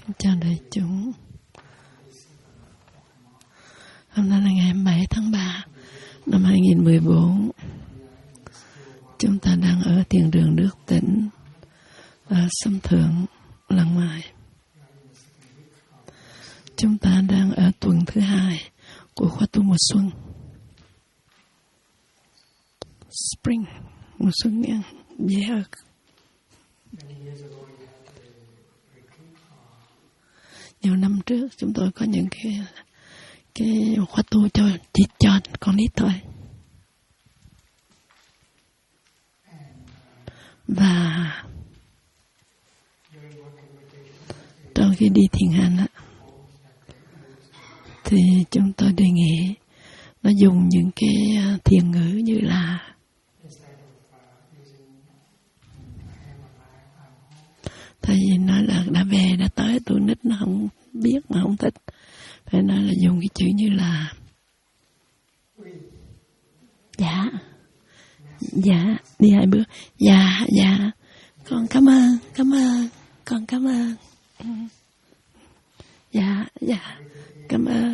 Kính chào đại chúng. Hôm nay là ngày 27 tháng 3 năm 2014. Chúng ta đang ở thiền đường Đức Tĩnh ở Sâm Thượng, Lăng Mai. Chúng ta đang ở tuần thứ 2 của khóa tu mùa xuân. Spring, mùa xuân nha, dễ hơn. Nhiều năm trước chúng tôi có những cái khóa tu chỉ cho con nít thôi. Và trong khi đi thiền hành á, thì chúng tôi đề nghị nó dùng những cái thiền ngữ như là tại vì nói là đã về đã tới, tụi nít nó không biết mà không thích, phải nói là dùng cái chữ như là dạ đi 2 bước, dạ con cảm ơn con cảm ơn, dạ cảm ơn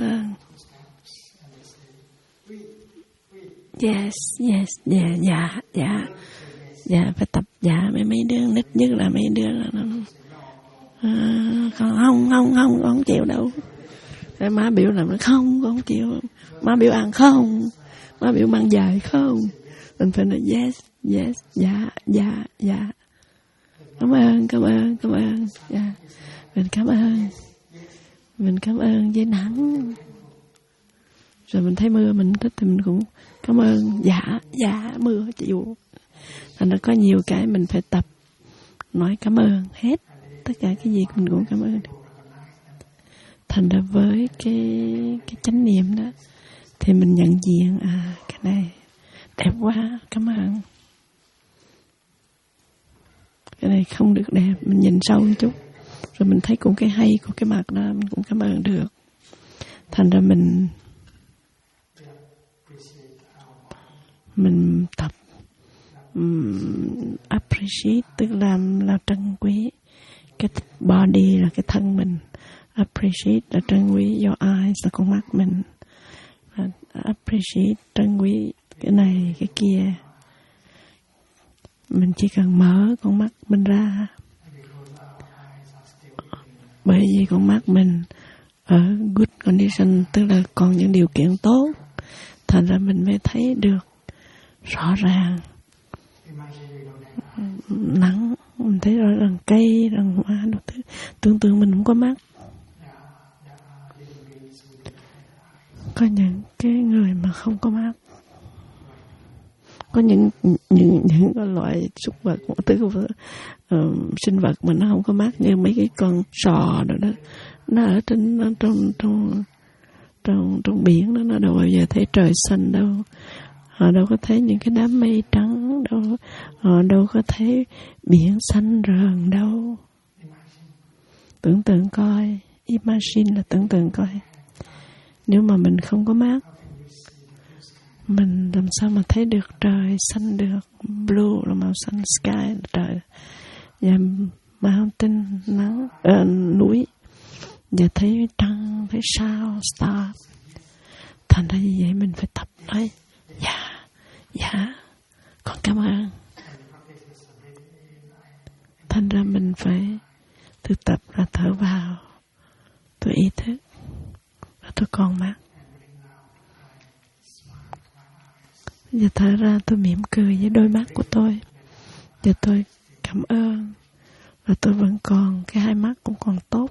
yes dạ phải tập dạ mấy đứa nít, nhất là mấy đứa là nó không chịu đâu. Rồi má biểu làm nó con không chịu, má biểu ăn không, má biểu mang dài không, mình phải nói yes dạ cảm ơn dạ mình cảm ơn với nắng. Rồi mình thấy mưa mình thích thì mình cũng cảm ơn dạ mưa chịu. Thành ra có nhiều cái mình phải tập nói cảm ơn hết, tất cả cái gì mình cũng cảm ơn. Thành ra với cái chánh niệm đó thì mình nhận diện cái này đẹp quá, cảm ơn. Cái này không được đẹp, mình nhìn sâu một chút, rồi mình thấy cũng cái hay của cái mặt đó mình cũng cảm ơn được. Thành ra mình tập appreciate, tức là trân quý cái body là cái thân mình, appreciate là trân quý your eyes là con mắt mình, appreciate trân quý cái này cái kia. Mình chỉ cần mở con mắt mình ra, bởi vì con mắt mình ở good condition, tức là còn những điều kiện tốt, thành ra mình mới thấy được rõ ràng nắng, mình thấy rõ ràng cây, ràng hoa, đủ thứ. Tưởng tượng mình không có mắt. Có những cái người mà không có mắt, có những cái loại súc vật, tức là sinh vật mà nó không có mắt, như mấy cái con sò đó, nó ở trong biển đó, nó đâu bao giờ thấy trời xanh đâu, họ đâu có thấy những cái đám mây trắng đâu, họ đâu có thấy biển xanh rờn đâu. Tưởng tượng coi, imagine là tưởng tượng coi, nếu mà mình không có mắt, mình làm sao mà thấy được trời xanh được? Blue là màu xanh, sky là trời, và mountain nắng, núi, và thấy trăng, thấy sao, star. Thành ra như vậy mình phải tập nói dạ con cảm ơn. Thành ra mình phải thực tập là thở vào, tôi ý thức và tôi còn mắt, và thở ra tôi mỉm cười với đôi mắt của tôi, và tôi cảm ơn, và tôi vẫn còn, cái hai mắt cũng còn tốt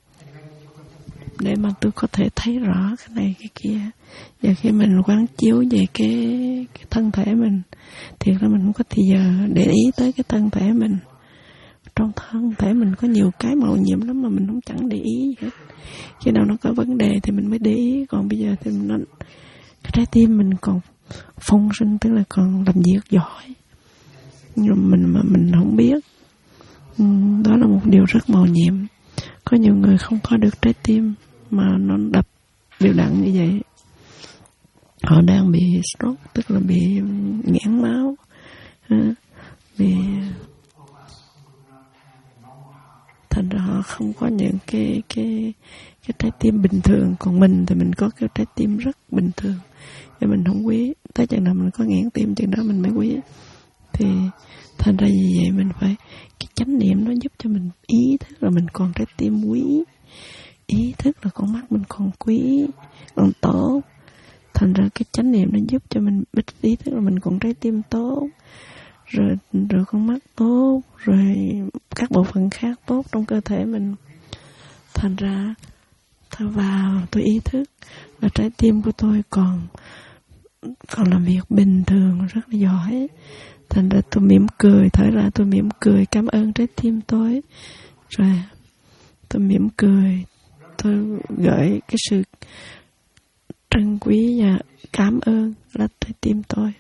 để mà tôi có thể thấy rõ cái này cái kia. Và khi mình quán chiếu về cái thân thể mình, thì là mình không có thì giờ để ý tới cái thân thể mình. Trong thân thể mình có nhiều cái màu nhiệm lắm mà mình không chẳng để ý gì hết. Khi nào nó có vấn đề thì mình mới để ý. Còn bây giờ thì cái trái tim mình còn phong sinh, tức là còn làm việc giỏi, nhưng mà mình không biết. Đó là một điều rất màu nhiệm. Có nhiều người không có được trái tim mà nó đập đều đặn như vậy, họ đang bị stroke, tức là bị nghẽn máu, bị thành ra họ không có những cái trái tim bình thường, còn mình thì mình có cái trái tim rất bình thường, và mình không quý. Tới chừng nào mình có nghẽn tim chừng đó mình mới quý. Thì thành ra vì vậy mình phải cái chánh niệm nó giúp cho mình ý thức là mình còn trái tim quý, ý thức là con mắt mình còn quý, còn tốt. Thành ra cái chánh niệm nó giúp cho mình biết ý thức là mình còn trái tim tốt, rồi con mắt tốt, rồi các bộ phận khác tốt trong cơ thể mình. Thành ra tôi vào, tôi ý thức là trái tim của tôi còn làm việc bình thường, rất là giỏi. Thành ra tôi mỉm cười, thở ra tôi mỉm cười cảm ơn trái tim tôi. Rồi tôi mỉm cười, tôi gửi cái sự trân quý và cảm ơn là trái tim tôi.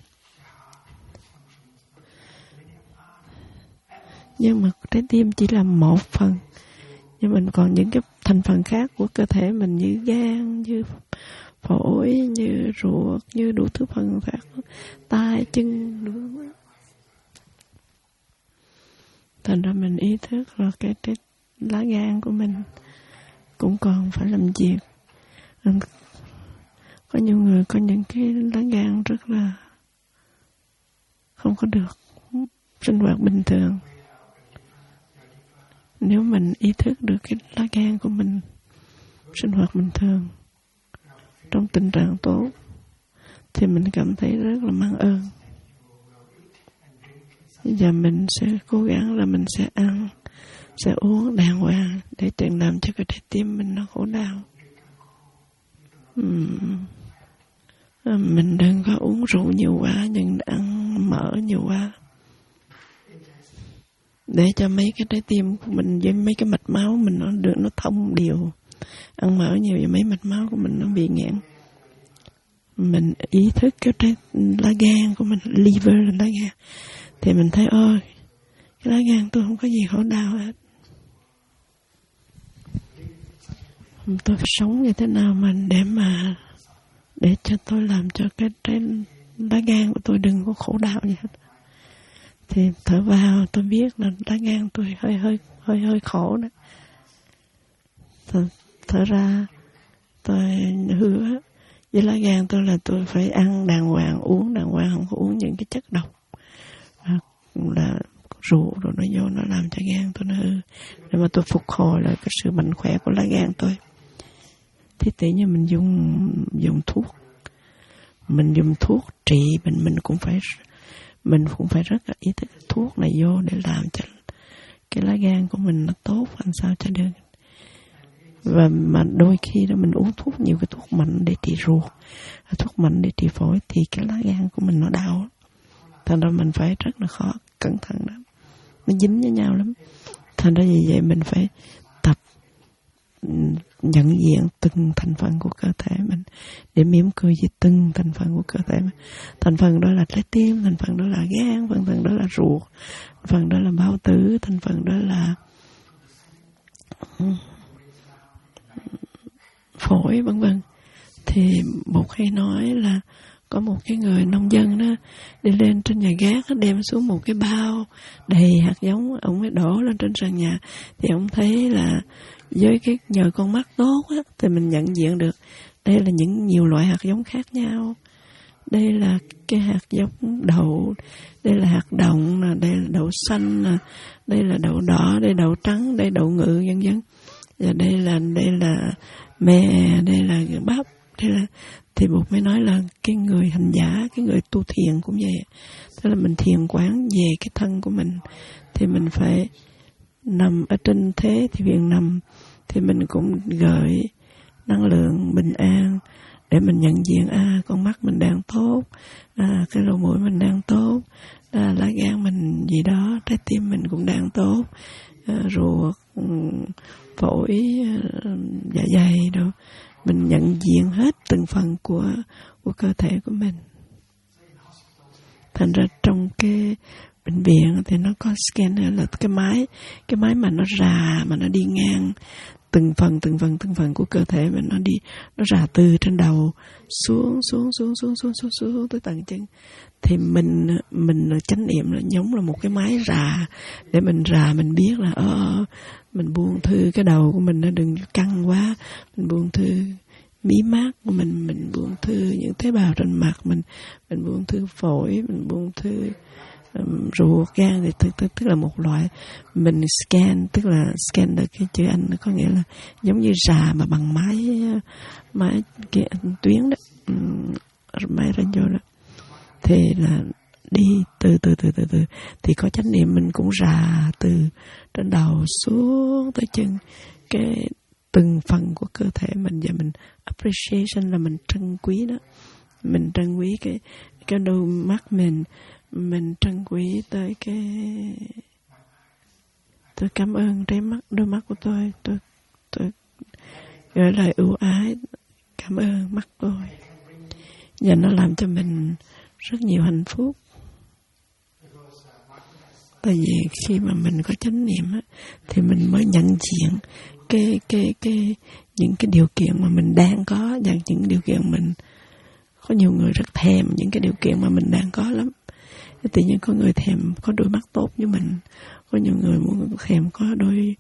Nhưng mà trái tim chỉ là một phần, nhưng mình còn những cái thành phần khác của cơ thể mình như gan, như phổi, như ruột, như đủ thứ phần khác, tay, chân, đủ. Thành ra mình ý thức là cái lá gan của mình cũng còn phải làm việc. Có nhiều người có những cái lá gan rất là không có được sinh hoạt bình thường. Nếu mình ý thức được cái lá gan của mình sinh hoạt bình thường trong tình trạng tốt thì mình cảm thấy rất là mang ơn. Và mình sẽ cố gắng là mình sẽ ăn, sẽ uống đàng hoàng để đừng làm cho cái trái tim mình nó khổ đau. Mình đừng có uống rượu nhiều quá, đừng ăn mỡ nhiều quá, để cho mấy cái trái tim của mình với mấy cái mạch máu mình nó thông đều. Ăn mỡ nhiều và mấy mạch máu của mình nó bị nghẹn. Mình ý thức cái lá gan của mình, liver là lá gan, thì mình thấy ôi cái lá gan tôi không có gì khổ đau hết. Tôi phải sống như thế nào để cho tôi làm cho cái lá gan của tôi đừng có khổ đau gì hết. Thì thở vào tôi biết là lá gan tôi hơi khổ đó. Thở ra tôi hứa với lá gan tôi là tôi phải ăn đàng hoàng, uống đàng hoàng, không có uống những cái chất độc là rượu rồi nó vô nó làm cho gan tôi nó hư, để mà tôi phục hồi lại cái sự mạnh khỏe của lá gan tôi. Thì tự nhiên mình dùng thuốc, mình dùng thuốc trị bệnh, mình cũng phải rất là ý thức thuốc này vô để làm cho cái lá gan của mình nó tốt làm sao cho được. Và mà đôi khi đó mình uống thuốc, nhiều cái thuốc mạnh để trị ruột, thuốc mạnh để trị phổi, thì cái lá gan của mình nó đau. Thành ra mình phải rất là khó, cẩn thận lắm, nó dính với nhau lắm. Thành ra vì vậy mình phải tập nhận diện từng thành phần của cơ thể mình, để mỉm cười với từng thành phần của cơ thể mình. Thành phần đó là trái tim, thành phần đó là gan, thành phần đó là ruột, thành phần đó là bao tử, thành phần đó là phổi, vân vân. Thì Bụt hay nói là có một cái người nông dân đó đi lên trên nhà gác, đem xuống một cái bao đầy hạt giống, ông mới đổ lên trên sàn nhà. Thì ông thấy là với cái nhờ con mắt tốt á, thì mình nhận diện được đây là nhiều loại hạt giống khác nhau. Đây là cái hạt giống đậu, đây là hạt đồng, đây là đậu xanh, đây là đậu đỏ, đây là đậu trắng, đây là đậu ngự, vân vân. Và đây là mè, đây là bắp, đây là. Thì Bụt mới nói là cái người hành giả, cái người tu thiền cũng vậy. Tức là mình thiền quán về cái thân của mình, thì mình phải nằm ở trên thế thì viện nằm, thì mình cũng gợi năng lượng bình an để mình nhận diện con mắt mình đang tốt, cái lỗ mũi mình đang tốt, lá gan mình gì đó, trái tim mình cũng đang tốt, ruột, phổi, dạ dày đâu. Mình nhận diện hết từng phần của cơ thể của mình. Thành ra trong cái bệnh viện thì nó có scanner, là cái máy mà nó rà, mà nó đi ngang từng phần của cơ thể mình, nó rà từ trên đầu xuống tới tầng chân. Thì mình chánh niệm là giống là một cái máy rà, để mình rà, mình biết là Mình buông thư cái đầu của mình nó đừng căng quá. Mình buông thư mí mắt của mình buông thư những tế bào trên mặt mình buông thư phổi, mình buông thư ruột, gan, thì tức là một loại mình scan, tức là scan được cái chữ Anh có nghĩa là giống như rà mà bằng máy kia, tuyến đó, máy radio đó, thì là đi từ thì có chánh niệm mình cũng rà từ trên đầu xuống tới chân, cái từng phần của cơ thể mình, và mình appreciation là mình trân quý đó, mình trân quý cái đôi mắt mình trân quý tới tôi cảm ơn đôi mắt của tôi gửi lời ưu ái cảm ơn mắt tôi, và nó làm cho mình rất nhiều hạnh phúc. Tại vì khi mà mình có chánh niệm á, thì mình mới nhận diện những cái điều kiện mà mình đang có, và những điều kiện mình có nhiều người rất thèm những cái điều kiện mà mình đang có lắm. Tự nhiên có người thèm có đôi mắt tốt như mình, có nhiều người muốn thèm có đôi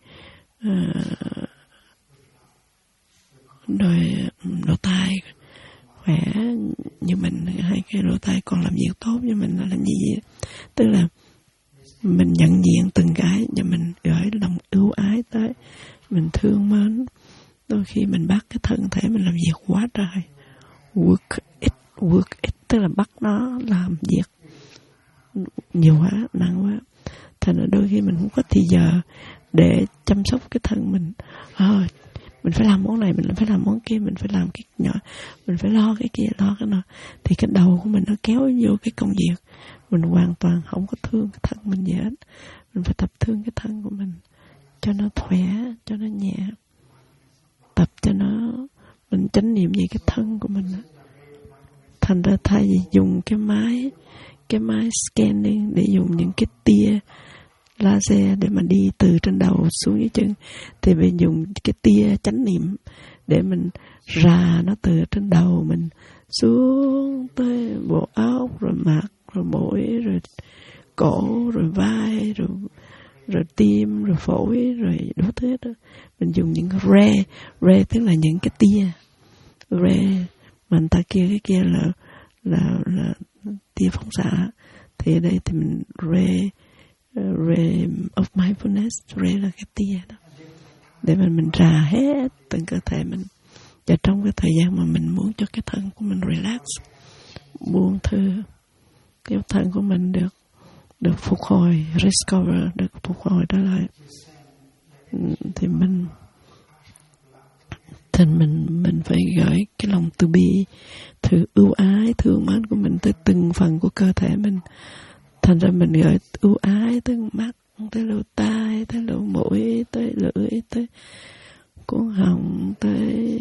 lỗ tai khỏe như mình, hai cái lỗ tai còn làm việc tốt như mình, là làm gì vậy? Tức là mình nhận diện từng cái và mình gửi lòng ưu ái tới, mình thương mến. Đôi khi mình bắt cái thân thể mình làm việc quá trời, work it, tức là bắt nó làm việc nhiều quá, nặng quá, thành ra đôi khi mình không có thì giờ để chăm sóc cái thân mình. Mình phải làm món này, mình phải làm món kia, mình phải làm cái nhỏ, mình phải lo cái kia, lo cái nọ, thì cái đầu của mình nó kéo vô cái công việc, mình hoàn toàn không có thương cái thân mình gì hết. Mình phải tập thương cái thân của mình cho nó khỏe, cho nó nhẹ, tập cho nó, mình chánh niệm về cái thân của mình. Thành ra thay vì dùng cái máy scanning để dùng những cái tia laser để mà đi từ trên đầu xuống dưới chân, thì mình dùng cái tia chánh niệm để mình rà nó từ trên đầu mình xuống tới bộ óc, rồi mặt, rồi mũi, rồi cổ, rồi vai, rồi tim, rồi phổi, rồi đủ thứ đó. Mình dùng những ray tức là những cái tia ray mà người ta kia, cái kia là tia phóng xạ, thì ở đây thì mình ray of mindfulness, ray là cái tia đó, để mình rà hết từng cơ thể mình. Và trong cái thời gian mà mình muốn cho cái thân của mình relax, buông thư, cái thân của mình được phục hồi, recover, được phục hồi trở lại, thì mình phải gửi cái lòng từ bi, ưu ái, thương mến của mình tới từng phần của cơ thể mình. Thành ra mình gửi ưu ái tới mắt, tới lỗ tai, tới lỗ mũi, tới lưỡi, tới cuống họng, tới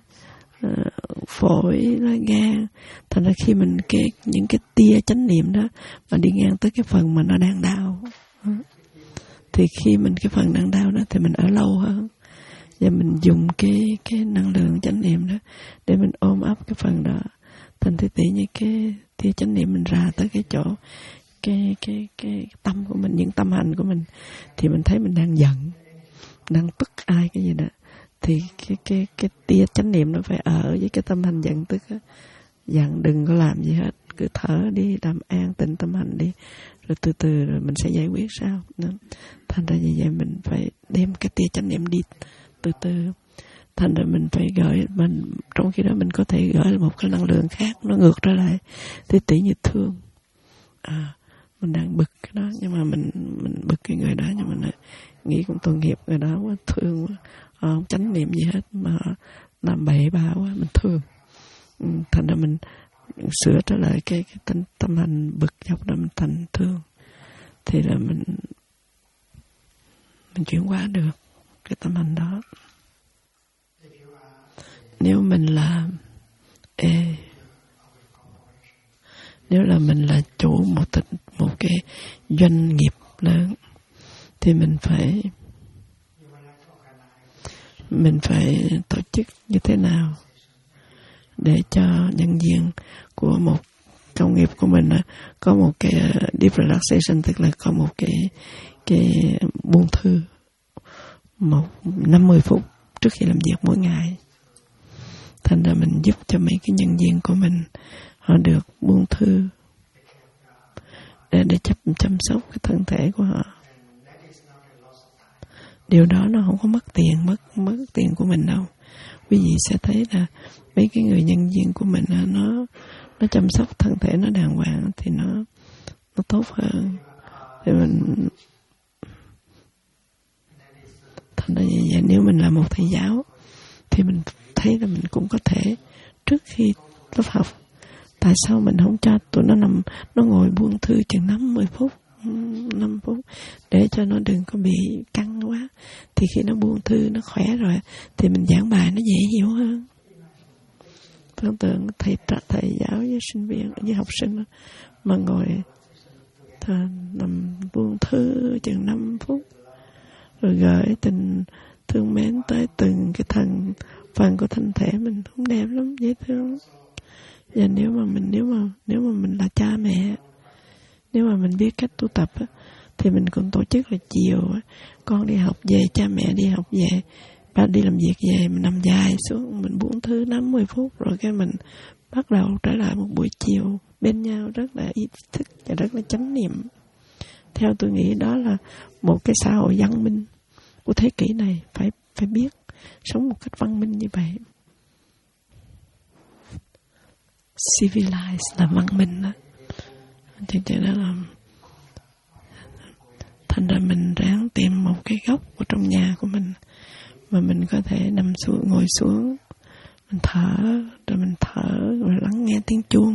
phổi, tới gan. Thành ra khi mình những cái tia chánh niệm đó mà đi ngang tới cái phần mà nó đang đau, thì khi mình cái phần đang đau đó thì mình ở lâu hơn, và mình dùng cái năng lượng chánh niệm đó để mình ôm ấp cái phần đó. Thành tự như cái tia chánh niệm mình ra tới cái chỗ cái tâm của mình, những tâm hành của mình, thì mình thấy mình đang giận, đang tức ai cái gì đó, thì cái tia chánh niệm nó phải ở với cái tâm hành giận tức á. Giận đừng có làm gì hết, cứ thở đi, làm an tịnh tâm hành đi, rồi từ từ rồi mình sẽ giải quyết sau. Thành ra như vậy mình phải đem cái tia chánh niệm đi từ từ. Thành ra mình phải gửi, mình trong khi đó mình có thể gửi một cái năng lượng khác, nó ngược trở lại, thì tỉ như thương. Mình đang bực cái đó, nhưng mà mình bực cái người đó, nhưng mà mình nghĩ cũng tội nghiệp người đó quá, thương quá, không chánh niệm gì hết mà làm bậy bạ quá, mình thương. Thành ra mình sửa trở lại cái tâm hành bực dọc đó, mình thành thương, thì là mình chuyển hóa được cái tâm hành đó. Nếu mình là nếu là mình là chủ một cái doanh nghiệp lớn, thì mình phải tổ chức như thế nào để cho nhân viên của một công nghiệp của mình có một cái deep relaxation, tức là có một cái buông thư, 50 phút trước khi làm việc mỗi ngày. Thành ra mình giúp cho mấy cái nhân viên của mình họ được buông thư để chăm sóc cái thân thể của họ. Điều đó nó không có mất tiền của mình đâu. Quý vị sẽ thấy là mấy cái người nhân viên của mình nó chăm sóc thân thể nó đàng hoàng thì nó tốt hơn. Thì mình thành ra như vậy, nếu mình là một thầy giáo thì mình thấy là mình cũng có thể trước khi lớp học, tại sao mình không cho tụi nó ngồi buông thư chừng 5 phút để cho nó đừng có bị căng quá. Thì khi nó buông thư nó khỏe rồi thì mình giảng bài nó dễ hiểu hơn. Tưởng tượng thầy giáo với sinh viên với học sinh mà ngồi nằm buông thư chừng 5 phút rồi gửi tình thương mến tới từng cái phần của thân thể mình, cũng đẹp lắm, dễ thương. Và nếu mà mình là cha mẹ, nếu mà mình biết cách tu tập á, thì mình còn tổ chức là chiều á, con đi học về, cha mẹ đi học về, ba đi làm việc về, mình nằm dài xuống, mình buông thư 50 phút rồi cái mình bắt đầu trở lại một buổi chiều bên nhau rất là ý thức và rất là chánh niệm. Theo tôi nghĩ đó là một cái xã hội văn minh của thế kỷ này, phải biết sống một cách văn minh như vậy. Civilized là văn minh đó. Thì đó là thành ra mình ráng tìm một cái góc ở trong nhà của mình mà mình có thể nằm xuống, ngồi xuống, mình thở, rồi lắng nghe tiếng chuông.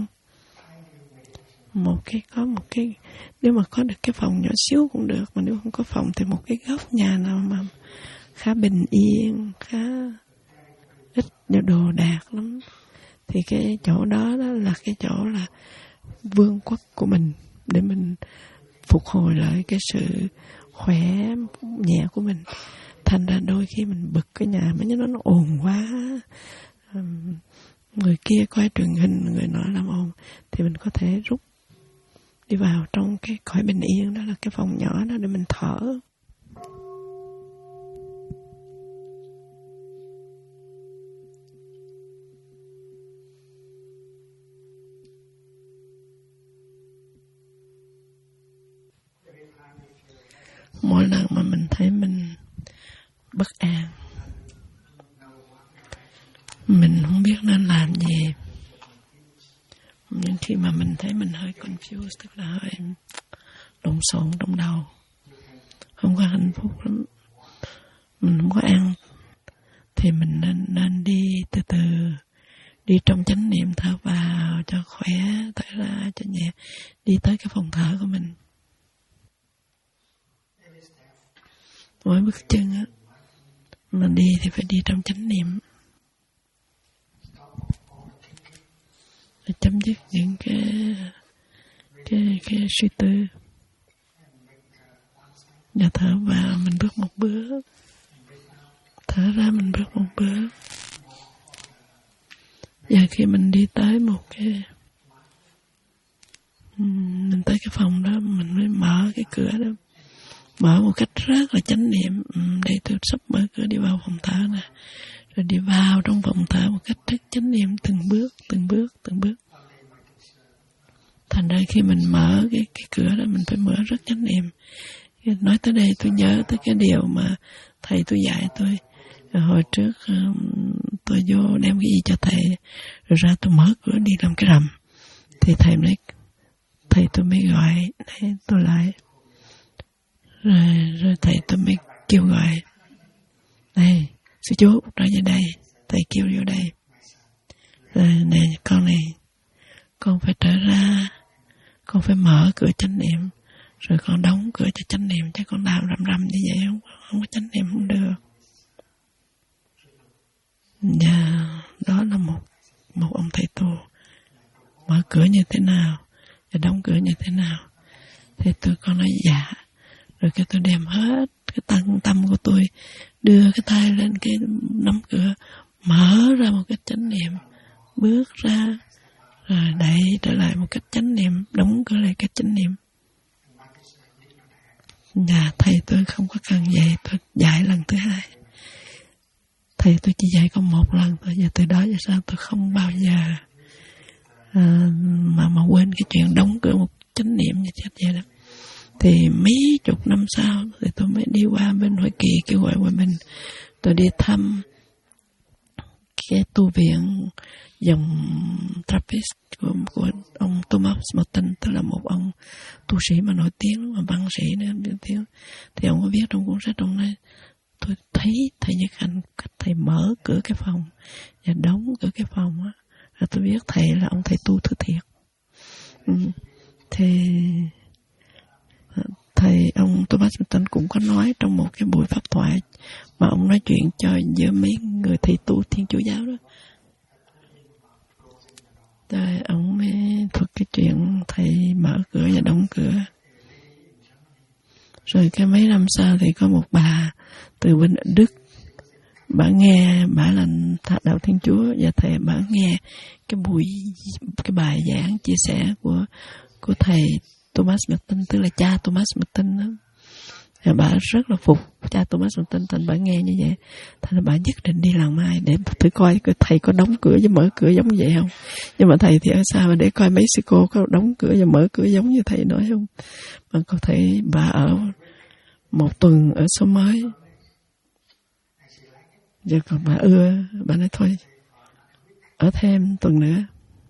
Có một cái nếu mà có được cái phòng nhỏ xíu cũng được, mà nếu không có phòng thì một cái góc nhà nào mà khá bình yên, khá ít đồ đạc lắm, thì cái chỗ đó là cái chỗ là vương quốc của mình, để mình phục hồi lại cái sự khỏe nhẹ của mình. Thành ra đôi khi mình bực cái nhà mà nó ồn quá, người kia coi truyền hình, người nọ làm ồn, thì mình có thể rút đi vào trong cái cõi bình yên, đó là cái phòng nhỏ đó để mình thở. Mỗi lần mà mình thấy mình bất an, mình không biết nên làm gì, nhưng khi mà mình thấy mình hơi confused, tức là hơi lộn xộn trong đầu, không có hạnh phúc lắm, mình không có an, thì mình nên đi từ từ, đi trong chánh niệm, thở vào cho khỏe, thở ra cho nhẹ, đi tới cái phòng thở của mình. Mỗi bước chân á, mình đi thì phải đi trong chánh niệm, để chấm dứt những cái suy tư. Và thở vào mình bước một bước, thở ra mình bước một bước. Và khi mình đi tới một cái, mình tới cái phòng đó, mình mới mở cái cửa đó, mở một cách rất là chánh niệm. Đây tôi sắp mở cửa đi vào phòng thở nè, rồi đi vào trong phòng thở một cách rất chánh niệm, từng bước. Thành ra khi mình mở cái cửa đó, mình phải mở rất chánh niệm. Nói tới đây tôi nhớ tới cái điều mà thầy tôi dạy tôi. Hồi trước tôi vô đem cái gì cho thầy, rồi ra tôi mở cửa đi làm cái rầm, thì thầy tôi mới gọi tôi lại, rồi thầy tôi mới kêu gọi, này sư chú ra về đây, thầy kêu vô đây, rồi nè con này, con phải trở ra, con phải mở cửa chánh niệm, rồi con đóng cửa cho chánh niệm, chứ con làm rầm như vậy không có chánh niệm không được. Và đó là một ông thầy tu, mở cửa như thế nào và đóng cửa như thế nào. Thì con nói dạ, rồi cái tôi đem hết cái tâm của tôi, đưa cái tay lên cái nắm cửa, mở ra một cái chánh niệm, bước ra, rồi đẩy trở lại một cách chánh niệm, đóng cửa lại cách chánh niệm. Dạ, thầy tôi không có cần dạy, tôi dạy lần thứ 2. Thầy tôi chỉ dạy có 1 lần thôi, và từ đó về sau tôi không bao giờ mà quên cái chuyện đóng cửa một chánh niệm như vậy đó. Thì mấy chục năm sau thì tôi mới đi qua bên Hoa Kỳ kêu gọi của mình, tôi đi thăm cái tu viện dòng Trappist của ông Thomas Merton, tức là một ông tu sĩ mà nổi tiếng, mà văn sĩ nữa nổi tiếng. Thì ông có viết trong cuốn sách trong này, tôi thấy thầy Nhất Hạnh cách thầy mở cửa cái phòng và đóng cửa cái phòng á, là tôi biết thầy là ông thầy tu thứ thiệt. Thì thầy ông Thomas Merton cũng có nói trong một cái buổi pháp thoại mà ông nói chuyện cho giữa mấy người thầy tu Thiên Chúa giáo đó. Rồi ông mới thuật cái chuyện thầy mở cửa và đóng cửa. Rồi cái mấy năm sau thì có một bà từ bên Đức, bà nghe, bà là đạo Thiên Chúa, và thầy bà nghe cái bài giảng chia sẻ của thầy Thomas Merton, tức là cha Thomas Merton đó. Và bà rất là phục cha Thomas Merton, thành bà nghe như vậy, thành là bà nhất định đi Làng Mai để thử coi thầy có đóng cửa và mở cửa giống vậy không. Nhưng mà thầy thì ở xa, mà để coi Mexico có đóng cửa và mở cửa giống như thầy nói không. Mà có thể bà ở 1 tuần ở xóm mới, giờ còn bà bà nói thôi ở thêm tuần nữa.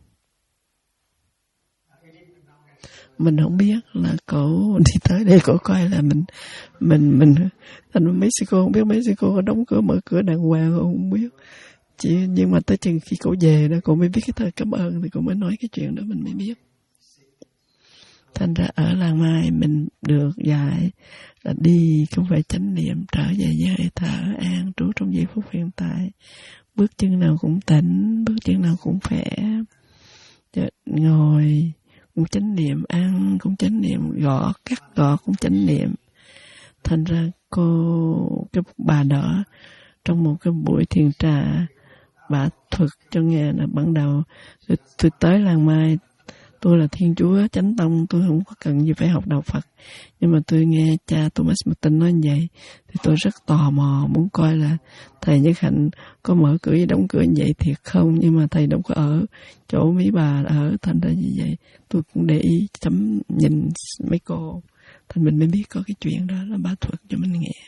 Mình không biết là cổ đi tới đây cổ coi là mình thành Mexico, không biết Mexico có đóng cửa mở cửa đàng hoàng không biết. Nhưng mà tới chừng khi cổ về đó cổ mới biết cái thời cảm ơn, thì cổ mới nói cái chuyện đó mình mới biết. Thành ra ở Làng Mai mình được dạy là đi cũng phải chánh niệm, trở về với hơi thở, an trú trong giây phút hiện tại. Bước chân nào cũng tỉnh, bước chân nào cũng khỏe. Ngồi cũng chánh niệm, ăn cũng chánh niệm, cắt gọt cũng chánh niệm. Thành ra cái bà đỡ trong một cái buổi thiền trà, bà thuật cho nghe là ban đầu tôi tới Làng Mai, tôi là Thiên Chúa Chánh Tông, tôi không có cần gì phải học đạo Phật. Nhưng mà tôi nghe cha Thomas Merton nói như vậy, thì tôi rất tò mò, muốn coi là thầy Nhất Hạnh có mở cửa và đóng cửa như vậy thiệt không. Nhưng mà thầy đâu có ở chỗ mấy bà ở, thành ra như vậy tôi cũng để ý chấm nhìn mấy cô, thành mình mới biết có cái chuyện đó, là bà thuật cho mình nghe.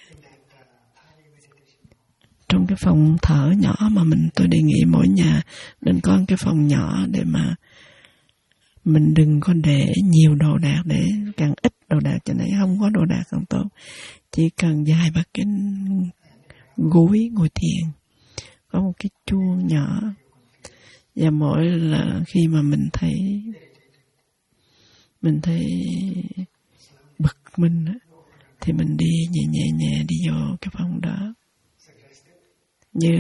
Trong cái phòng thở nhỏ mà tôi đề nghị mỗi nhà nên có cái phòng nhỏ để mà mình đừng có để nhiều đồ đạc, để càng ít đồ đạc cho nên không có đồ đạc càng tốt. Chỉ cần vài ba cái gối ngồi thiền, có một cái chuông nhỏ, và mỗi là khi mà mình thấy bực mình thì mình đi nhẹ đi vô cái phòng đó, như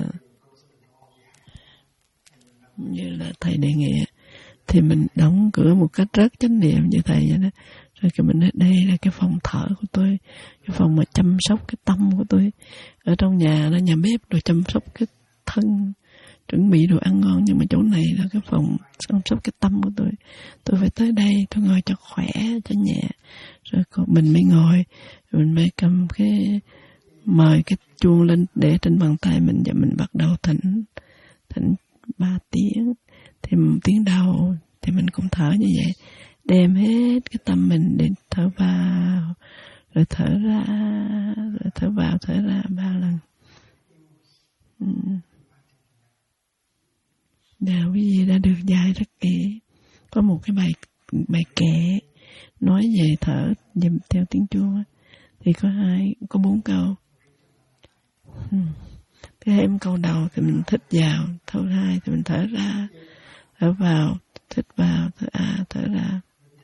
là thầy đề nghị. Thì mình đóng cửa một cách rất chánh niệm như thầy vậy đó. Rồi cái mình nói đây là cái phòng thở của tôi, cái phòng mà chăm sóc cái tâm của tôi. Ở trong nhà đó, nhà bếp rồi chăm sóc cái thân, chuẩn bị đồ ăn ngon, nhưng mà chỗ này là cái phòng chăm sóc cái tâm của tôi. Tôi phải tới đây, tôi ngồi cho khỏe, cho nhẹ. Rồi mình mới ngồi, mình mới cầm mời cái chuông lên để trên bàn tay mình, và mình bắt đầu thỉnh 3 tiếng. Thì tiếng đầu thì mình cũng thở như vậy, đem hết cái tâm mình để thở vào, rồi thở ra, rồi thở vào, thở ra 3 lần. Và quý vị đã được dạy rất kỹ. Có một cái bài kệ nói về thở dùm theo tiếng chuông, thì có 4 câu. Thêm câu đầu thì mình thích vào, câu 2 thì mình thở ra, thở vào, thích vào, thở ra.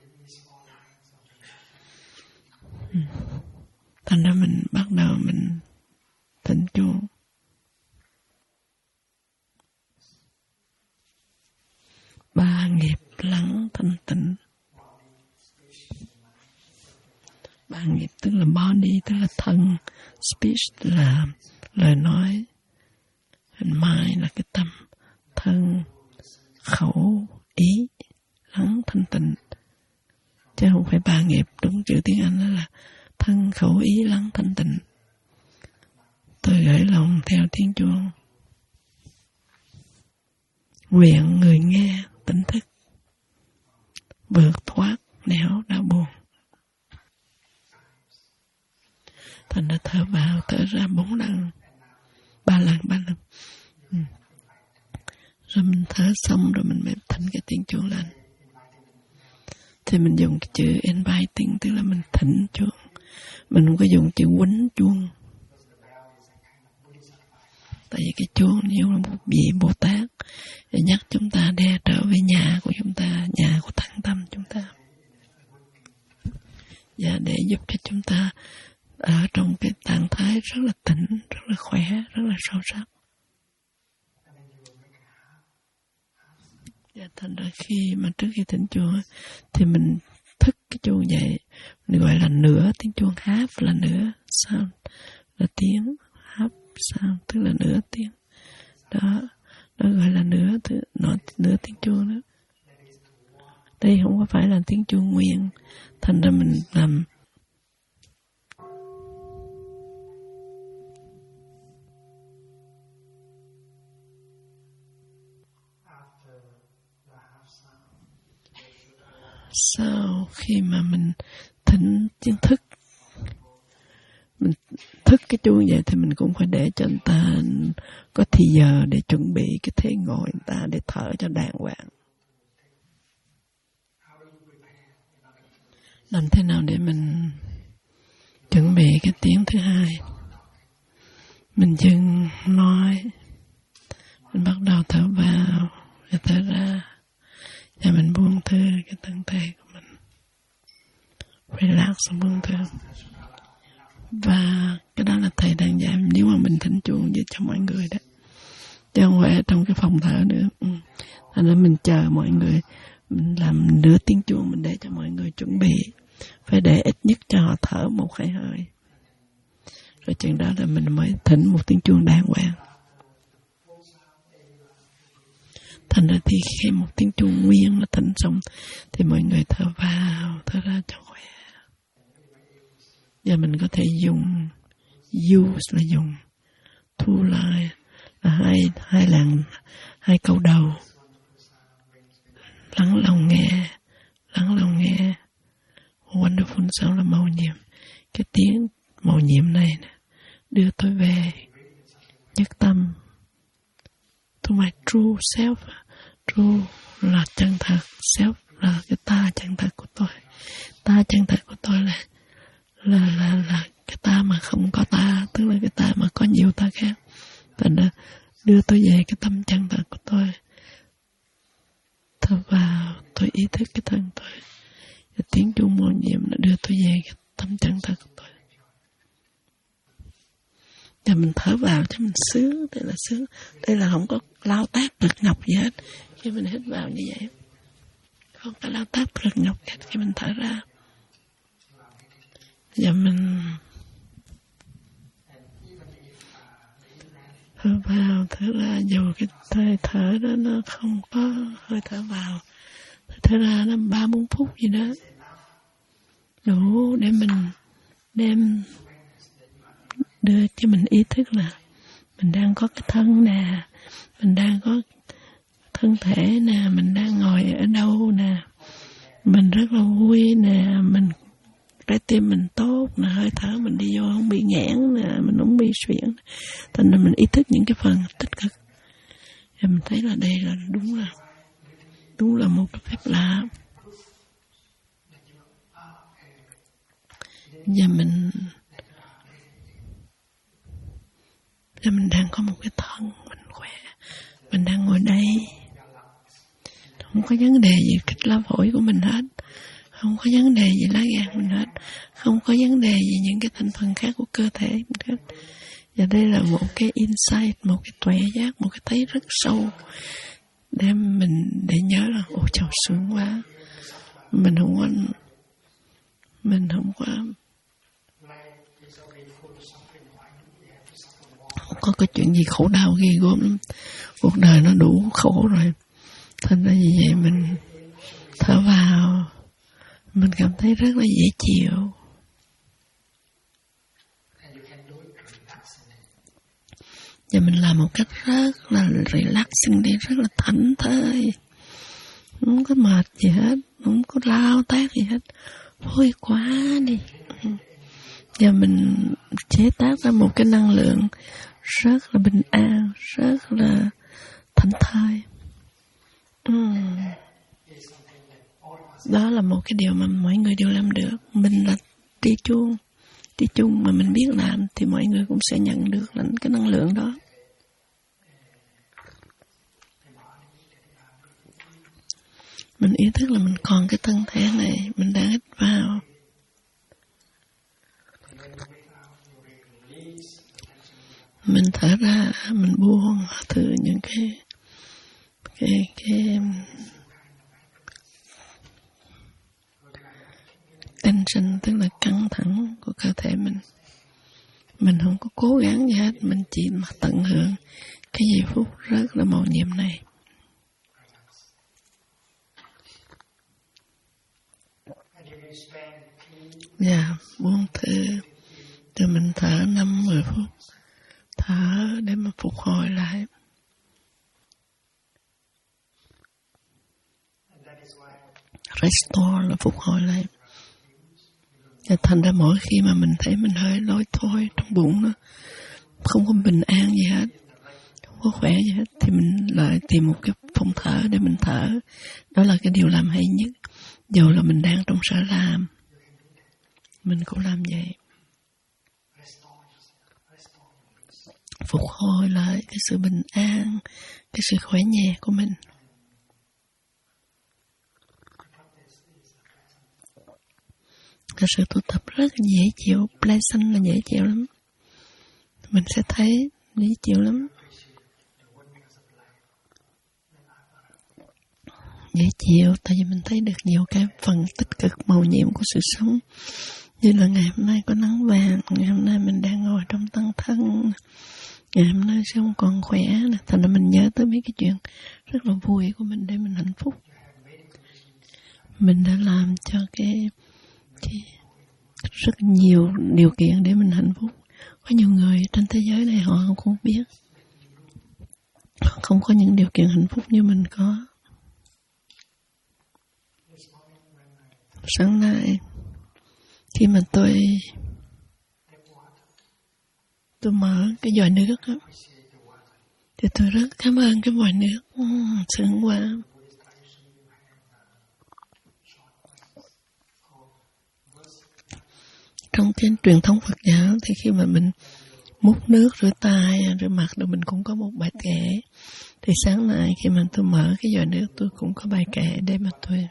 Thành ra mình bắt đầu mình thỉnh chuông. Ba nghiệp lắng thanh tịnh. Ba nghiệp tức là body, tức là thân, speech là lời nói, mind là cái tâm, thân, khẩu, ý, lắng thanh tịnh. Chứ không phải ba nghiệp, đúng chữ tiếng Anh đó là thân, tiếng chuông. Nguyện người nghe tỉnh thức, vượt thoát nẻo đau buồn. Thành ra thở vào, thở ra 4 lần, 3 lần. Rồi mình thở xong rồi mình mới thỉnh cái tiếng chuông lên. Thì mình dùng cái chữ inviting, tức là mình thỉnh chuông. Mình không có dùng chữ quýnh chuông. Tại vì cái chuông như là một vị Bồ Tát để nhắc chúng ta để trở về nhà của chúng ta, nhà của thắng tâm chúng ta. Và để giúp cho chúng ta ở trong cái trạng thái rất là tỉnh, rất là khỏe, rất là sâu sắc. Và thành ra khi mà trước khi thỉnh chuông thì mình thức cái chuông dậy, mình gọi là nửa tiếng chuông, half là nửa, sound là tiếng, half sound tức là nửa tiếng. Đó, nó gọi là nửa tiếng chuông đó. Đây không có phải là tiếng chuông nguyên, thành ra mình làm sau khi mà mình thỉnh tiếng thức, mình thức cái chuông vậy thì mình cũng phải để cho người ta có thì giờ để chuẩn bị cái thế ngồi người ta để thở cho đàng hoàng. Làm thế nào để mình chuẩn bị cái tiếng thứ hai? Mình dừng nói, mình bắt đầu thở vào và thở ra, và mình buông thư cái thân thể của mình, relax và buông thư. Và cái đó là thầy đang dạy nếu mà mình thỉnh chuông về cho mọi người đó, chứ không phải trong cái phòng thở nữa. Thành ra mình chờ mọi người, mình làm nửa tiếng chuông, mình để cho mọi người chuẩn bị, phải để ít nhất cho họ thở 1-2 hơi, rồi chừng đó là mình mới thỉnh một tiếng chuông đàng hoàng. Thành ra thì khi một tiếng chuông nguyên là thỉnh xong thì mọi người thở vào, thở ra cho khỏe. Và mình có thể dùng use là dùng, thu lại là hai câu đầu. Lắng lòng nghe. Wonderful sound là mầu nhiệm. Cái tiếng mầu nhiệm này nè, đưa tôi về nhất tâm, to my true self. True là chân thật, self là cái ta chân thật của tôi. Ta chân thật của tôi là cái ta mà không có ta, tức là cái ta mà có nhiều ta khác. Thành ra đưa tôi về cái tâm chân thật của tôi. Thở vào, tôi ý thức cái thân tôi. Cái tiếng chuông mầu nhiệm nó đưa tôi về cái tâm chân thật của tôi. Và mình thở vào cho mình sướng, đây là sướng. Đây là không có lao tác lực ngọc gì hết. Khi mình hít vào như vậy, không có lao tác lực ngọc hết khi mình thở ra. Và mình thở vào, thở ra, dù cái hơi thở đó nó không có hơi thở vào, thở ra nó 3-4 phút gì đó, đủ để mình đem đưa cho mình ý thức là mình đang có cái thân nè, mình đang có thân thể nè, mình đang ngồi ở đâu nè, mình rất là vui nè, mình trái tim mình tốt nè, hơi thở mình đi vô không bị nghẽn nè, mình không bị suyễn. Thành ra mình ý thức những cái phần tích cực. Và mình thấy là đây là đúng là một cái phép lạ. Và mình đang có một cái thân mình khỏe, mình đang ngồi đây, không có vấn đề gì kích lá phổi của mình hết, không có vấn đề gì lá gan mình hết, không có vấn đề gì những cái thành phần khác của cơ thể mình hết. Và đây là một cái insight, một cái tuệ giác, một cái thấy rất sâu để nhớ là ôi trời sướng quá, mình không có cái chuyện gì khổ đau ghê gớm lắm, cuộc đời nó đủ khổ rồi. Thành ra vì vậy mình thở vào, mình cảm thấy rất là dễ chịu. Và mình làm một cách rất là relaxing đi, rất là thảnh thơi. Không có mệt gì hết, không có lao tác gì hết. Vui quá đi. Và mình chế tác ra một cái năng lượng rất là bình an, rất là thảnh thơi. Đó là một cái điều mà mọi người đều làm được. Mình là đi chung mà mình biết làm thì mọi người cũng sẽ nhận được cái năng lượng đó. Mình ý thức là mình còn cái thân thể này, mình đang hít vào. Mình thở ra, mình buông thử những cái tension, tức là căng thẳng của cơ thể mình. Mình không có cố gắng gì hết, mình chỉ mà tận hưởng cái giây phút rất là mầu nhiệm này. Dạ, buông thử, rồi mình thở 5-10 phút, thở để mà phục hồi lại. Restore là phục hồi lại. Và thành ra mỗi khi mà mình thấy mình hơi lôi thôi trong bụng nó, không có bình an gì hết, không có khỏe gì hết, thì mình lại tìm một cái phòng thở để mình thở. Đó là cái điều làm hay nhất. Dù là mình đang trong sở làm, mình cũng làm vậy. Phục hồi lại cái sự bình an, cái sự khỏe nhẹ của mình. Cái sự tu tập rất dễ chịu, pleasant là dễ chịu lắm. Mình sẽ thấy dễ chịu lắm. Dễ chịu, tại vì mình thấy được nhiều cái phần tích cực màu nhiệm của sự sống. Như là ngày hôm nay có nắng vàng, ngày hôm nay mình đang ngồi trong tăng thân, ngày hôm nay sẽ không còn khỏe. Thành ra mình nhớ tới mấy cái chuyện rất là vui của mình để mình hạnh phúc. Mình đã làm cho cái rất nhiều điều kiện để mình hạnh phúc. Có nhiều người trên thế giới này họ không biết, họ không có những điều kiện hạnh phúc như mình có. Sáng nay khi mà tôi mở cái vòi nước đó, thì tôi rất cảm ơn cái vòi nước sướng quá. Trong cái truyền thống Phật giáo thì khi mà mình múc nước rửa tay, rửa mặt rồi mình cũng có một bài kệ. Thì sáng nay khi mà tôi mở cái vòi nước tôi cũng có bài kệ để mà tôi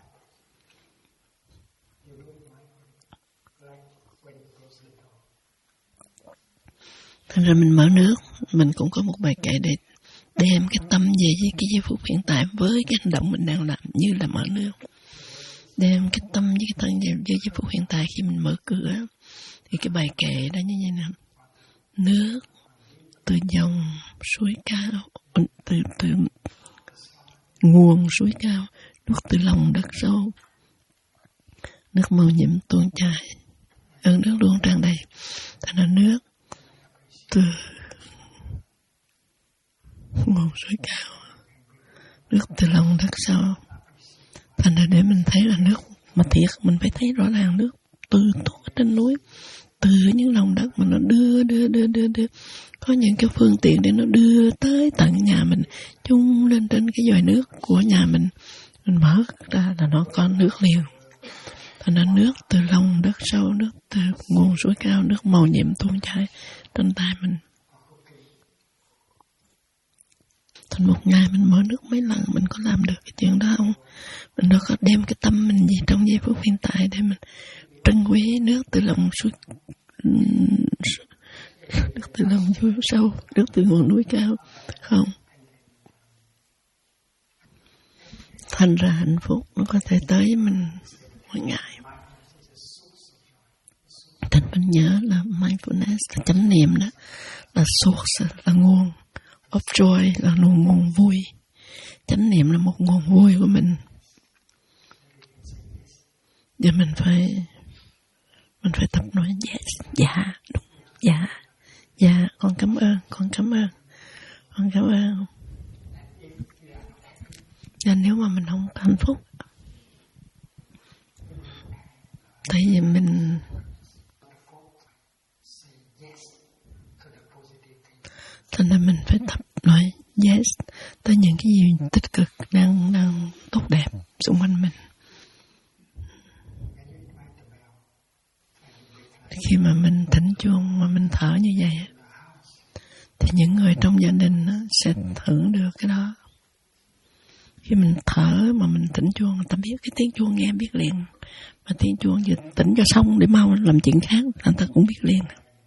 thành ra mình mở nước, mình cũng có một bài kệ để đem cái tâm về với cái giây phút hiện tại với cái hành động mình đang làm như là mở nước. Đem cái tâm với cái thân về với giây phút hiện tại khi mình mở cửa. Thì cái bài kệ đó như thế nào? Nước từ dòng suối cao, từ nguồn suối cao, nước từ lòng đất sâu, nước màu nhiệm tuôn chảy, ơn nước luôn tràn đầy. Thành ra nước từ nguồn suối cao, nước từ lòng đất sâu. Thành ra để mình thấy là nước mà thiệt, mình phải thấy rõ ràng nước từ tuốt trên núi, từ những lòng đất mà nó đưa. Có những cái phương tiện để nó đưa tới tận nhà mình, chung lên trên cái vòi nước của nhà mình mở ra là nó có nước liền. Thành ra nước từ lòng đất sâu, nước từ nguồn suối cao, nước màu nhiệm tuôn chảy trên tay mình. Thành một ngày mình mở nước mấy lần, mình có làm được cái chuyện đó không? Mình đâu có đem cái tâm mình gì trong giây phút hiện tại để mình trân quý nước từ lòng suối, nước từ lòng suối sâu, nước từ nguồn núi cao không? Thành ra hạnh phúc nó có thể tới với mình mỗi ngày. Thành mình nhớ là mindfulness là chánh niệm đó, là source, là nguồn of joy, là nguồn vui. Chánh niệm là một nguồn vui của mình. Và mình phải tập nói yes, dạ, đúng, dạ, con cảm ơn. Con cảm ơn. Và nếu mà mình không hạnh phúc, tại vì mình thành ra mình phải tập nói yes tới những cái gì tích cực đang tốt đẹp xung quanh mình. Khi mà mình thỉnh chuông mà mình thở như vậy thì những người trong gia đình sẽ hưởng được cái đó. Khi mình thở mà mình thỉnh chuông, người ta biết cái tiếng chuông nghe biết liền. Mà tiếng chuông vừa tỉnh cho xong để mau làm chuyện khác, người ta cũng biết liền.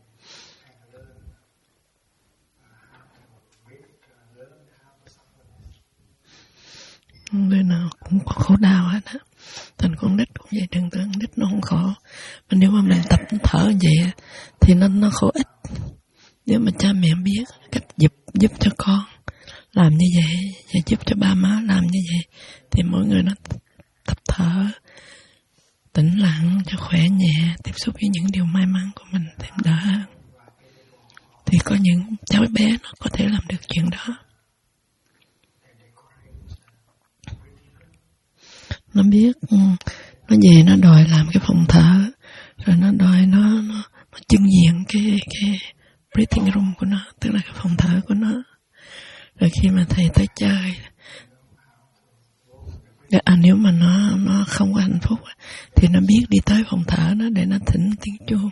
Người nào cũng có khổ đau hết á. Thành con nít cũng vậy, đừng tưởng nít nó không khổ. Mà nếu mà mình tập thở vậy thì nó khổ ít. Nếu mà cha mẹ biết cách giúp cho con làm như vậy và giúp cho ba má làm như vậy thì mỗi người nó tập thở tĩnh lặng cho khỏe nhẹ, tiếp xúc với những điều may mắn của mình thêm đỡ hơn. Thì có những cháu bé nó có thể làm được chuyện đó. Nó biết nó về nó đòi làm cái phòng thở, rồi nó đòi nó trưng diện cái breathing room của nó, tức là cái phòng thở của nó. Rồi khi mà thầy tới chơi, nếu mà nó không có hạnh phúc thì nó biết đi tới phòng thở nó để nó thỉnh tiếng chuông.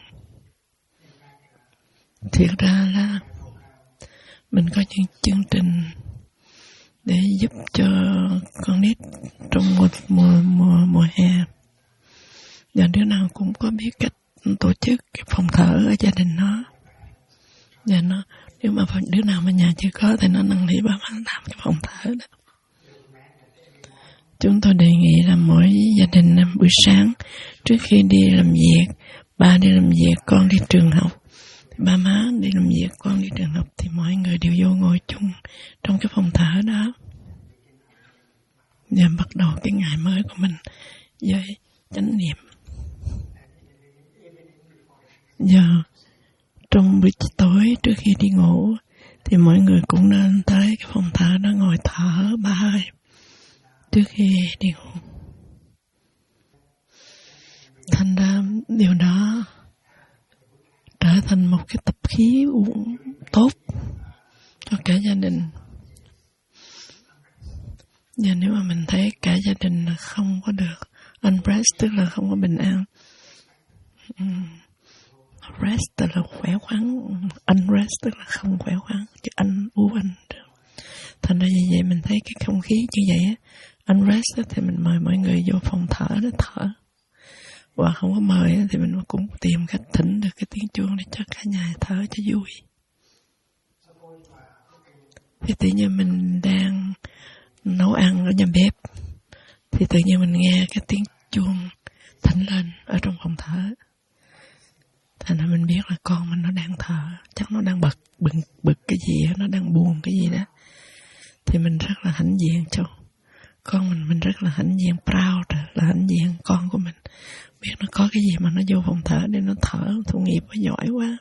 Thiệt ra là mình có những chương trình để giúp cho con nít trong một mùa hè. Và đứa nào cũng có biết cách tổ chức cái phòng thở ở gia đình nó. Và nếu mà đứa nào mà nhà chưa có thì nó năn nỉ ba má làm cái phòng thở đó. Chúng tôi đề nghị là mỗi gia đình buổi sáng trước khi đi làm việc, ba đi làm việc, con đi trường học, ba má đi làm việc, con đi trường học thì mọi người đều vô ngồi chung trong cái phòng thở đó. Và bắt đầu cái ngày mới của mình với chánh niệm. Giờ trong buổi tối trước khi đi ngủ thì mọi người cũng nên tới cái phòng thở đó ngồi thở 3 hơi trước khi đi ngủ. Thành ra điều đó trở thành một cái tập khí tốt cho cả gia đình. Và nếu mà mình thấy cả gia đình là không có được unrest, tức là không có bình an. Rest tức là khỏe khoắn, unrest tức là không khỏe khoắn, chứ u anh. Thành ra như vậy mình thấy cái không khí như vậy á, unrest thì mình mời mọi người vô phòng thở để thở. Và không có mời thì mình cũng tìm cách thỉnh được cái tiếng chuông để cho cả nhà thở cho vui. Thì tự nhiên mình đang nấu ăn ở nhà bếp thì tự nhiên mình nghe cái tiếng chuông thỉnh lên ở trong phòng thở. Thành ra mình biết là con mình nó đang thở, chắc nó đang bực cái gì, nó đang buồn cái gì đó. Thì mình rất là hãnh diện cho con mình rất là hãnh diện, proud là hãnh diện con của mình. Biết nó có cái gì mà nó vô phòng thở để nó thở, thủ nghiệp nó giỏi quá.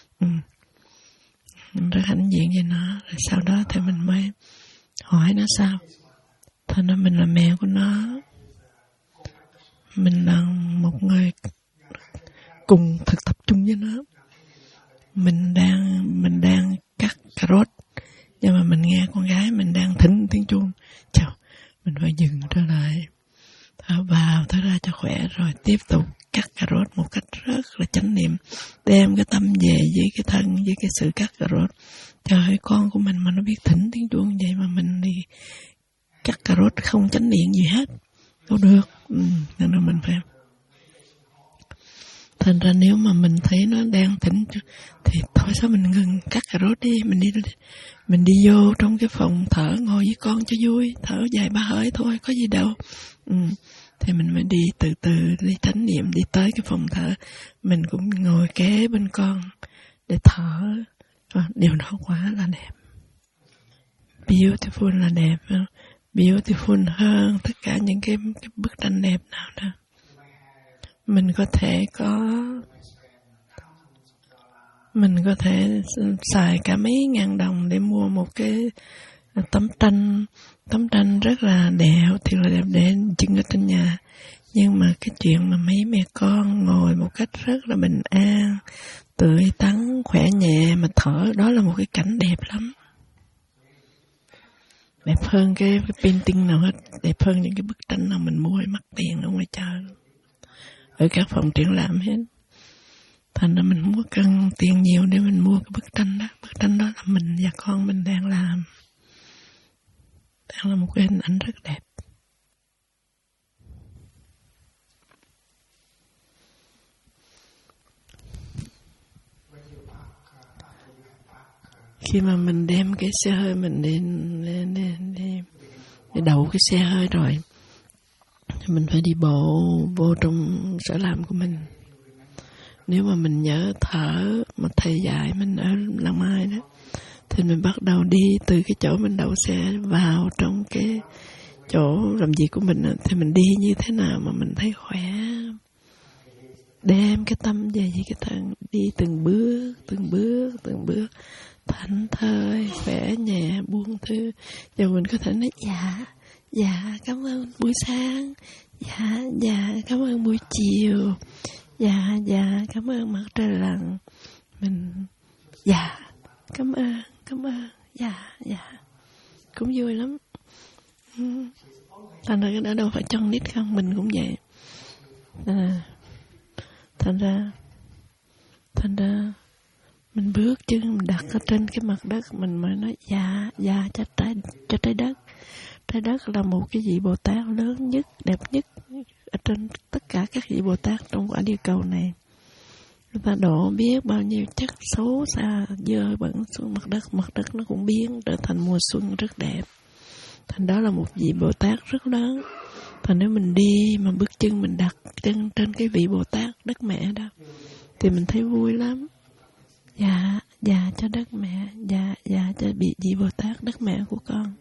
Mình rất hãnh diện với nó. Rồi sau đó thì mình mới hỏi nó sao. Thành ra mình là mẹ của nó. Mình là một người cùng thực tập chung với nó. Mình đang cắt cà rốt, nhưng mà mình nghe con gái mình đang thỉnh tiếng chuông. Chào, mình phải dừng trở lại, thở vào thở ra cho khỏe, rồi tiếp tục cắt cà rốt một cách rất là chánh niệm, đem cái tâm về với cái thân, với cái sự cắt cà rốt. Trời, con của mình mà nó biết thỉnh tiếng chuông vậy mà mình đi cắt cà rốt không chánh niệm gì hết, đâu được. Nên là mình phải. Thành ra nếu mà mình thấy nó đang thỉnh thì thôi sao mình ngừng cắt cà rốt đi, mình đi vô trong cái phòng thở ngồi với con cho vui, thở vài ba hơi thôi, có gì đâu. Thì mình mới đi từ từ đi chánh niệm, đi tới cái phòng thở, mình cũng ngồi kế bên con để thở. Điều đó quá là đẹp, beautiful là đẹp, beautiful hơn tất cả những cái bức tranh đẹp nào đó. Mình có thể có Mình có thể xài cả mấy ngàn đồng để mua một cái tấm tranh rất là đẹp, thiệt là đẹp để trưng ở trên nhà. Nhưng mà cái chuyện mà mấy mẹ con ngồi một cách rất là bình an, tươi tắn, khỏe nhẹ mà thở, đó là một cái cảnh đẹp lắm. Đẹp hơn cái painting nào hết, đẹp hơn những cái bức tranh nào mình mua mắc tiền ở ngoài chợ, ở các phòng triển lãm hết. Thành ra mình không có cần tiền nhiều để mình mua cái bức tranh đó. Bức tranh đó là mình và con mình đang làm. Đang là một cái hình ảnh rất đẹp. Khi mà mình đem cái xe hơi mình để đậu cái xe hơi rồi, thì mình phải đi bộ vô trong sở làm của mình. Nếu mà mình nhớ thở, mà thầy dạy mình ở Làng Mai đó, thì mình bắt đầu đi từ cái chỗ mình đậu xe vào trong cái chỗ làm việc của mình, thì mình đi như thế nào mà mình thấy khỏe. Đem cái tâm về với cái thân, đi từng bước, thảnh thơi, khỏe nhẹ, buông thư. Giờ mình có thể nói dạ, cảm ơn buổi sáng, dạ, cảm ơn buổi chiều, dạ, cảm ơn mặt trời lặn. Mình dạ, cảm ơn, dạ, cũng vui lắm. Thành ra cái đó đâu phải chân nít không, mình cũng vậy. Thành ra mình bước chân mình đặt ở trên cái mặt đất, mình mới nói dạ cho trái đất. Trái đất là một cái vị Bồ Tát lớn nhất, đẹp nhất ở trên tất cả các vị Bồ Tát trong quả địa cầu này. Người ta đổ biết bao nhiêu chất xấu xa dơ bẩn xuống mặt đất nó cũng biến trở thành mùa xuân rất đẹp. Thành đó là một vị Bồ Tát rất lớn. Thành nếu mình đi mà bước chân mình đặt chân trên cái vị Bồ Tát đất mẹ đó, thì mình thấy vui lắm. Dạ cho đất mẹ, dạ cho vị Bồ Tát đất mẹ của con.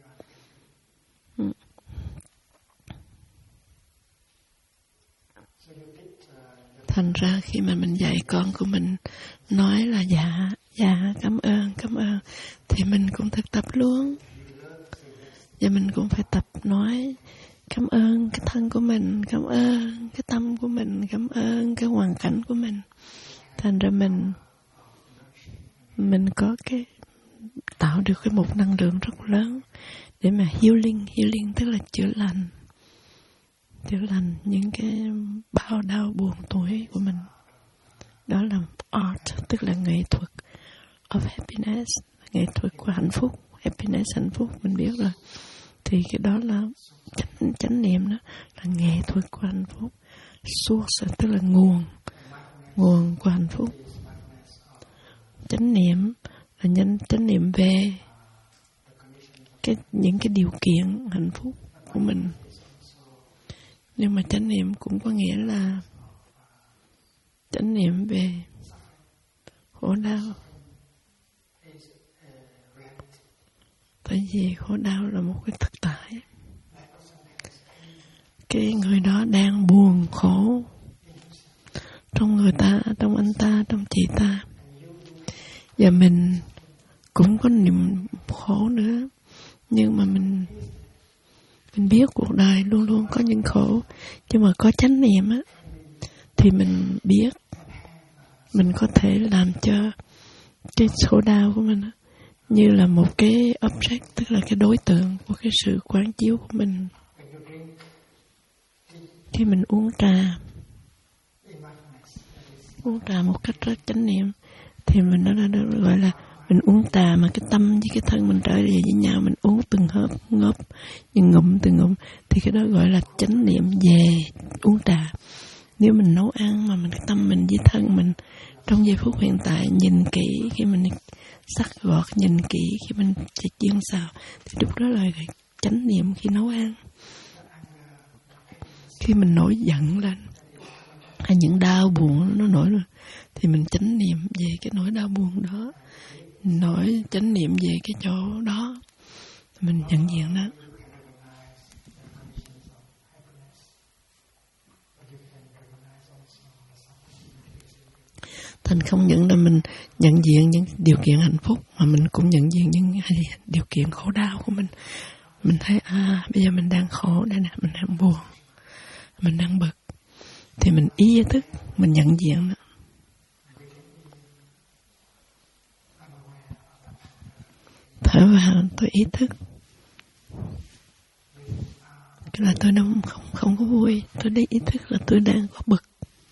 Thành ra khi mà mình dạy con của mình nói là dạ cảm ơn, thì mình cũng thực tập luôn. Và mình cũng phải tập nói cảm ơn cái thân của mình, cảm ơn cái tâm của mình, cảm ơn cái hoàn cảnh của mình. Thành ra mình có cái tạo được cái một năng lượng rất lớn để mà healing tức là chữa lành những cái bao đau buồn tuổi của mình. Đó là art, tức là nghệ thuật of happiness, nghệ thuật của hạnh phúc, happiness hạnh phúc mình biết rồi. Thì cái đó là chánh niệm, đó là nghệ thuật của hạnh phúc, source tức là nguồn của hạnh phúc. Chánh niệm là chánh niệm về những cái điều kiện hạnh phúc của mình. Nhưng mà chánh niệm cũng có nghĩa là chánh niệm về khổ đau. Tại vì khổ đau là một cái thực tại. Cái người đó đang buồn khổ trong người ta, trong anh ta, trong chị ta. Và mình cũng có niềm khổ nữa. Nhưng mà mình biết cuộc đời luôn luôn có những khổ. Nhưng mà có chánh niệm á, thì mình biết mình có thể làm cho cái khổ đau của mình á, như là một cái object, tức là cái đối tượng của cái sự quán chiếu của mình. Khi mình uống trà một cách rất chánh niệm, thì mình nó gọi là mình uống trà mà cái tâm với cái thân mình trở về với nhau, mình uống từng hớp ngớp, từng ngụm, thì cái đó gọi là chánh niệm về uống trà. Nếu mình nấu ăn mà cái tâm mình với thân mình trong giây phút hiện tại nhìn kỹ, khi mình sắc gọt nhìn kỹ, khi mình chiên xào, thì lúc đó là chánh niệm khi nấu ăn. Khi mình nổi giận lên hay những đau buồn nó nổi lên, thì mình chánh niệm về cái nỗi đau buồn đó, chánh niệm về cái chỗ đó, mình nhận diện đó. Thành Thành không những là mình nhận diện những điều kiện hạnh phúc, mà mình cũng nhận diện những điều kiện khổ đau của mình. Mình thấy bây giờ mình đang khổ đây nè, mình đang buồn, mình đang bực, thì mình ý thức, mình nhận diện đó. Thở vào, tôi ý thức. Cái là tôi không có vui, tôi đi ý thức là tôi đang có bực.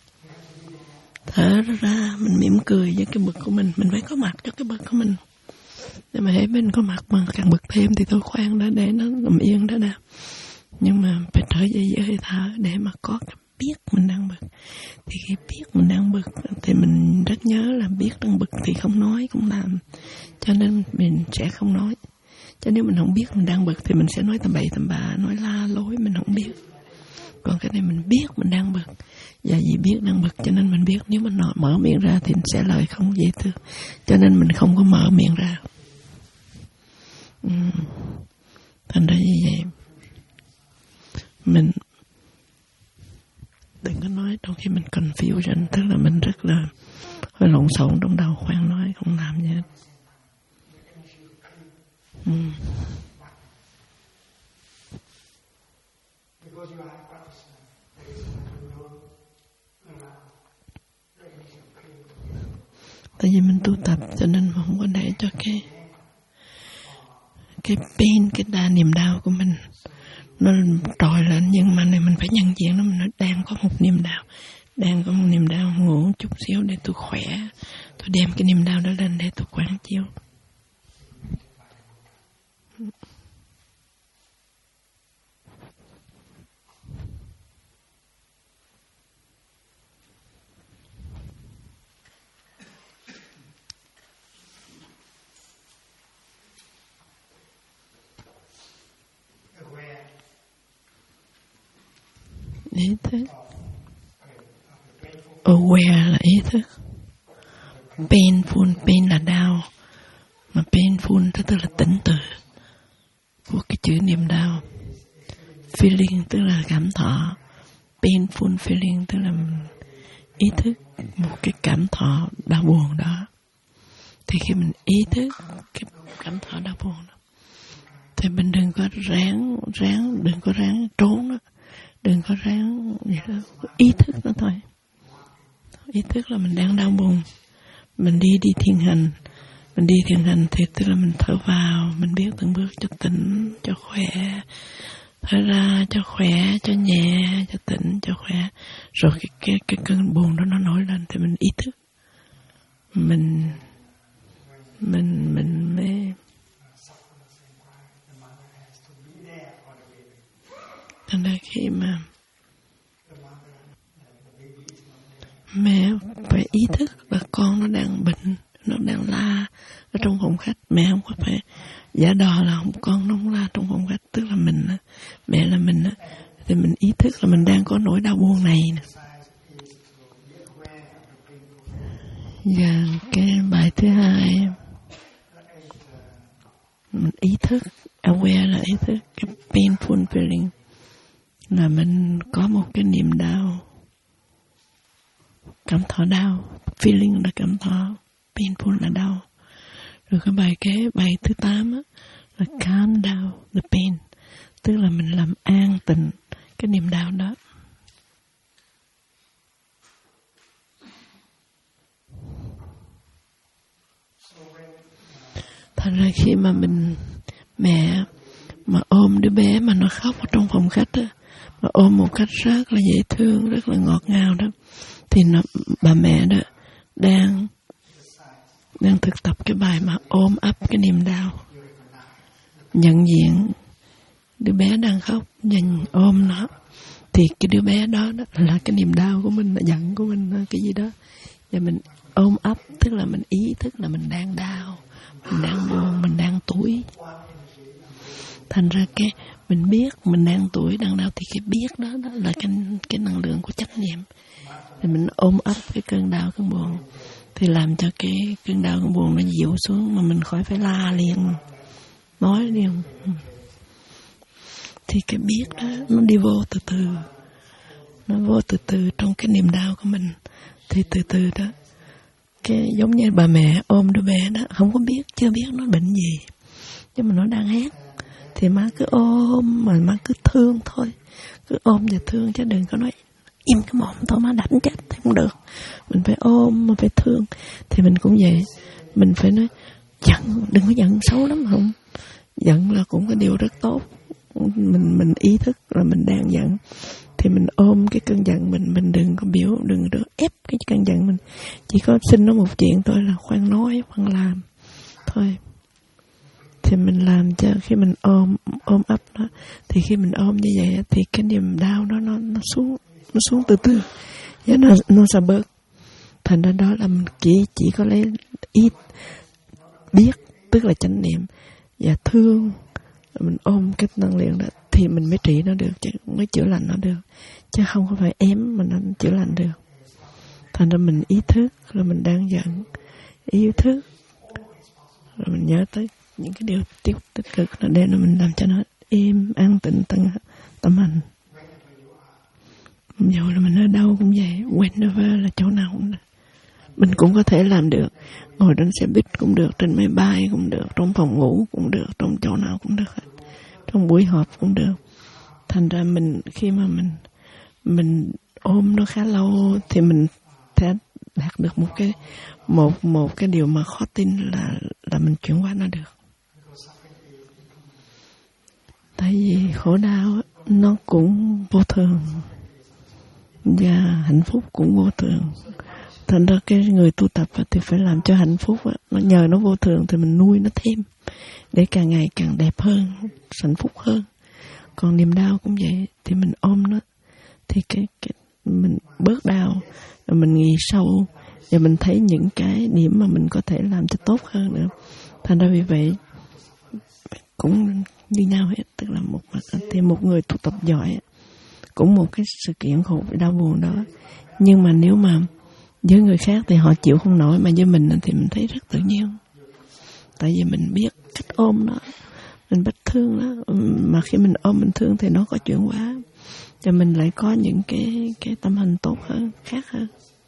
Thở ra, mình mỉm cười với cái bực của mình phải có mặt cho cái bực của mình. Nếu mà hễ mình có mặt mà càng bực thêm thì tôi khoan đã để nó nằm yên đó nè. Nhưng mà phải trở về với hơi thở để mà có cái biết mình đang bực. Thì khi biết mình đang bực thì mình rất nhớ là biết đang bực thì không nói cũng làm. Cho nên mình sẽ không nói. Cho nếu mình không biết mình đang bực thì mình sẽ nói tầm bậy tầm bạ, nói la lối mình không biết. Còn cái này mình biết mình đang bực. Và vì biết đang bực cho nên mình biết nếu mình mở miệng ra thì sẽ lời không dễ thương. Cho nên mình không có mở miệng ra. Thành ra như vậy, mình đừng có nói trong khi mình confusion, tức là mình rất là hơi lộn xộn trong đầu, khoan nói không làm gì hết. Tại vì mình tu tập cho nên không có để cho cái pain, cái niềm đau của mình nó trồi lên. Nhưng mà này mình phải nhận diện nó, mình nói đang có một niềm đau, đang có một niềm đau, ngủ chút xíu để tôi khỏe, tôi đem cái niềm đau đó lên để tôi quán chiếu. Ý thức. Aware là ý thức. Painful, pain là đau. Mà painful tức là tỉnh từ của cái chữ niềm đau. Feeling tức là cảm thọ. Painful feeling tức là ý thức một cái cảm thọ đau buồn đó. Thì khi mình ý thức cái cảm thọ đau buồn đó, thì mình đừng có đừng có ráng trốn đó. Đừng có ráng gì đó, ý thức nó thôi. Ý thức là mình đang đau buồn. Mình đi thiền hành. Mình đi thiền hành thì tức là mình thở vào, mình biết từng bước cho tỉnh, cho khỏe. Thở ra cho khỏe, cho nhẹ, cho tỉnh, cho khỏe. Rồi cái cơn buồn đó nó nổi lên thì mình ý thức. Mình mới. Thành ra khi mà mẹ phải ý thức là con nó đang bệnh, nó đang la ở trong phòng khách. Mẹ không có phải giả đò là con nó không la trong phòng khách. Tức là mình, mẹ là mình, thì mình ý thức là mình đang có nỗi đau buồn này nè. Và cái bài thứ hai, mình ý thức, aware là ý thức cái painful feeling, là mình có một cái niềm đau, cảm thọ đau. Feeling là cảm thọ, painful là đau. Rồi cái bài thứ 8 á, là calm down the pain, tức là mình làm an tịnh cái niềm đau đó. Thành ra khi mà mẹ mà ôm đứa bé mà nó khóc ở trong phòng khách á, mà ôm một cách rất là dễ thương, rất là ngọt ngào đó, thì bà mẹ đó đang thực tập cái bài mà ôm ấp cái niềm đau, nhận diện đứa bé đang khóc, dành ôm nó, thì cái đứa bé đó là cái niềm đau của mình, là giận của mình, cái gì đó, và mình ôm ấp, tức là mình ý thức là mình đang đau, mình đang buồn, mình đang tủi. Thành ra cái mình biết mình đang tủi, đang đau, thì cái biết đó là cái năng lượng của chánh niệm. Thì mình ôm ấp cái cơn đau, cơn buồn, thì làm cho cái cơn đau, cơn buồn nó dịu xuống, mà mình khỏi phải la liền, nói liền. Thì cái biết đó nó đi vô từ từ, nó vô từ từ trong cái niềm đau của mình. Thì từ từ đó cái giống như bà mẹ ôm đứa bé đó, không có biết, chưa biết nó bệnh gì, nhưng mà nó đang hét, thì má cứ ôm, mà má cứ thương thôi, cứ ôm và thương, chứ đừng có nói im cái mồm thôi má đánh chết thì không được. Mình phải ôm, mà phải thương. Thì mình cũng vậy, mình phải nói giận, đừng có giận xấu lắm, không, giận là cũng có điều rất tốt. Mình ý thức là mình đang giận, thì mình ôm cái cơn giận mình đừng có biểu, đừng có ép cái cơn giận mình. Chỉ có xin nó một chuyện thôi là khoan nói, khoan làm thôi. Thì mình làm cho khi mình ôm ấp nó, thì khi mình ôm như vậy thì cái niềm đau đó nó xuống từ từ, và nó sẽ bớt. Thành ra đó là mình chỉ có lấy ý biết, tức là chánh niệm và thương, mình ôm cái năng lượng đó thì mình mới trị nó được, chứ mới chữa lành nó được, chứ không có phải ém mà nó chữa lành được. Thành ra mình ý thức là mình đang giận, ý thức rồi mình nhớ tới những cái điều tích cực là để là mình làm cho nó im, an tịnh tâm hành. Dù là mình ở đâu cũng vậy, whenever là chỗ nào cũng được. Mình cũng có thể làm được, ngồi trên xe buýt cũng được, trên máy bay cũng được, trong phòng ngủ cũng được, trong chỗ nào cũng được hết, trong buổi họp cũng được. Thành ra mình khi mà mình ôm nó khá lâu thì mình sẽ đạt được một cái điều mà khó tin là mình chuyển hóa nó được. Tại vì khổ đau nó cũng vô thường và hạnh phúc cũng vô thường. Thành ra cái người tu tập thì phải làm cho hạnh phúc nó nhờ nó vô thường thì mình nuôi nó thêm để càng ngày càng đẹp hơn, hạnh phúc hơn. Còn niềm đau cũng vậy, thì mình ôm nó thì cái mình bớt đau, rồi mình nghĩ sâu và mình thấy những cái điểm mà mình có thể làm cho tốt hơn nữa. Thành ra vì vậy cũng như nhau hết, tức là một người tu tập giỏi cũng một cái sự kiện khổ đau buồn đó, nhưng mà nếu mà với người khác thì họ chịu không nổi, mà với mình thì mình thấy rất tự nhiên, tại vì mình biết cách ôm nó, mình biết thương nó, mà khi mình ôm mình thương thì nó có chuyển hóa, và mình lại có những cái tâm hành tốt hơn, khác hơn.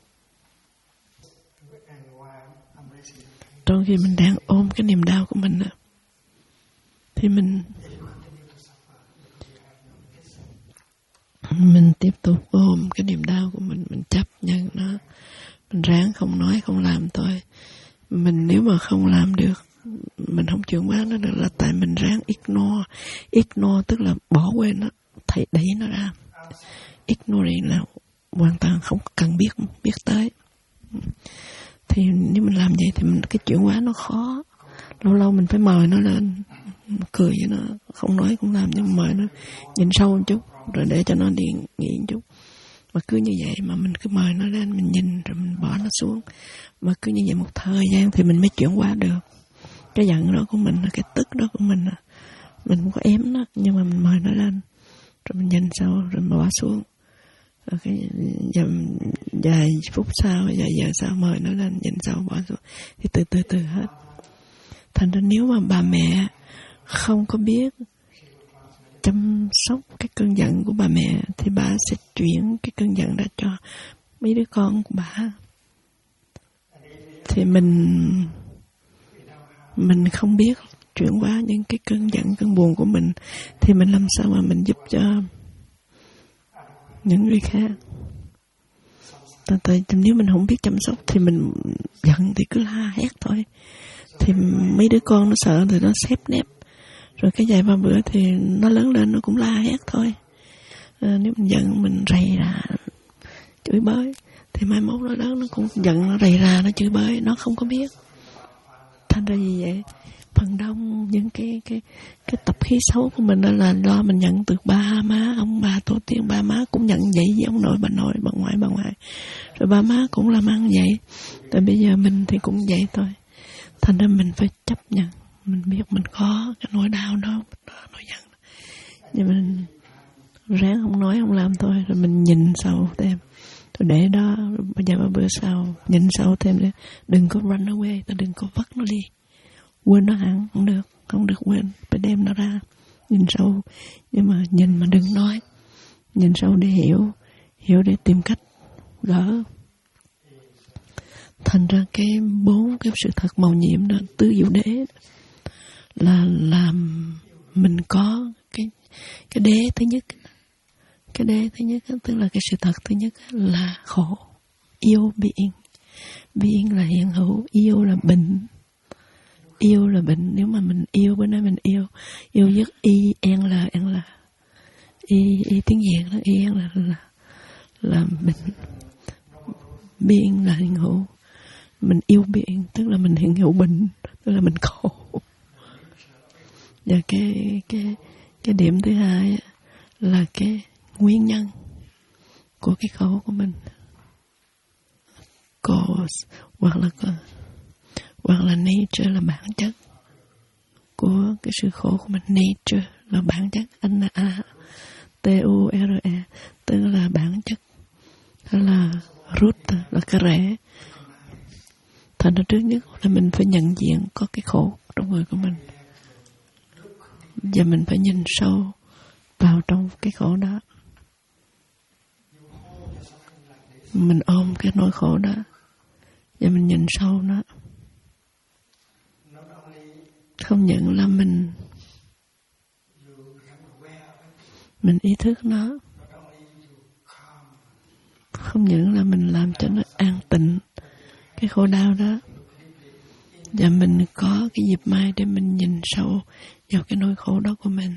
Trong khi mình đang ôm cái niềm đau của mình thì mình tiếp tục ôm cái niềm đau của mình chấp nhận nó, mình ráng không nói không làm thôi. Mình nếu mà không làm được, mình không chuyển hóa nó được là tại mình ráng ignore tức là bỏ quên nó, đẩy nó ra. Ignoring là hoàn toàn không cần biết tới. Thì nếu mình làm vậy thì cái chuyển hóa nó khó. Lâu mình phải mời nó lên, cười với nó, không nói không làm, nhưng mời nó nhìn sâu một chút, rồi để cho nó đi nghỉ một chút. Mà cứ như vậy mà mình cứ mời nó lên, mình nhìn rồi mình bỏ nó xuống. Mà cứ như vậy một thời gian thì mình mới chuyển hóa được. Cái giận đó của mình, cái tức đó của mình không có ém nó, nhưng mà mình mời nó lên, rồi mình nhìn sâu rồi mình bỏ xuống. Rồi cái vài phút sau, vài giờ sau mời nó lên, nhìn sâu bỏ xuống, thì từ hết. Thành ra nếu mà bà mẹ không có biết chăm sóc cái cơn giận của bà mẹ thì bà sẽ chuyển cái cơn giận đó cho mấy đứa con của bà. Thì mình không biết chuyển hóa những cái cơn giận, cơn buồn của mình, thì mình làm sao mà mình giúp cho những người khác. Tại nếu mình không biết chăm sóc thì mình giận thì cứ la hét thôi, thì mấy đứa con nó sợ thì nó xếp nép, rồi cái vài ba bữa thì nó lớn lên nó cũng la hét thôi. Nếu mình giận mình rầy ra chửi bới thì mai mốt nó lớn nó cũng giận, nó rầy ra nó chửi bới, nó không có biết. Thành ra gì vậy? Phần đông những cái tập khí xấu của mình đó là do mình nhận từ ba má, ông bà tổ tiên. Ba má cũng nhận vậy với ông nội, bà ngoại, rồi ba má cũng làm ăn vậy. Tại bây giờ mình thì cũng vậy thôi. Thành ra mình phải chấp nhận, mình biết mình có cái nỗi đau đó, nỗi giận, nhưng mình ráng không nói không làm thôi, rồi mình nhìn sâu thêm, rồi để đó. Bây giờ bữa sau nhìn sâu thêm nữa, đừng có run away, đừng có vất nó đi, quên nó hẳn, không được quên, phải đem nó ra nhìn sâu. Nhưng mà nhìn mà đừng nói, nhìn sâu để hiểu để tìm cách gỡ. Thành ra cái 4 cái sự thật màu nhiệm đó, tứ diệu đế là làm mình có cái đế thứ nhất. Cái đế thứ nhất tức là cái sự thật thứ nhất là khổ. Yêu being. Being là hiện hữu, yêu là bệnh. Yêu là bệnh. Nếu mà mình yêu, bữa nay mình yêu nhất en là tiếng Việt đó, là bệnh. Being là hiện hữu. Mình yêu being tức là mình hiện hữu bệnh, tức là mình khổ. Và cái điểm thứ hai là cái nguyên nhân của cái khổ của mình. Cause hoặc là nature là bản chất của cái sự khổ của mình. Nature là bản chất, T-U-R-E, tức là bản chất, đó là root, là cái rễ. Thành ra trước nhất là mình phải nhận diện có cái khổ trong người của mình, và mình phải nhìn sâu vào trong cái khổ đó. Mình ôm cái nỗi khổ đó và mình nhìn sâu nó. Không những là mình ý thức nó, không những là mình làm cho nó an tịnh cái khổ đau đó, và mình có cái dịp mai để mình nhìn sâu vào cái nỗi khổ đó của mình.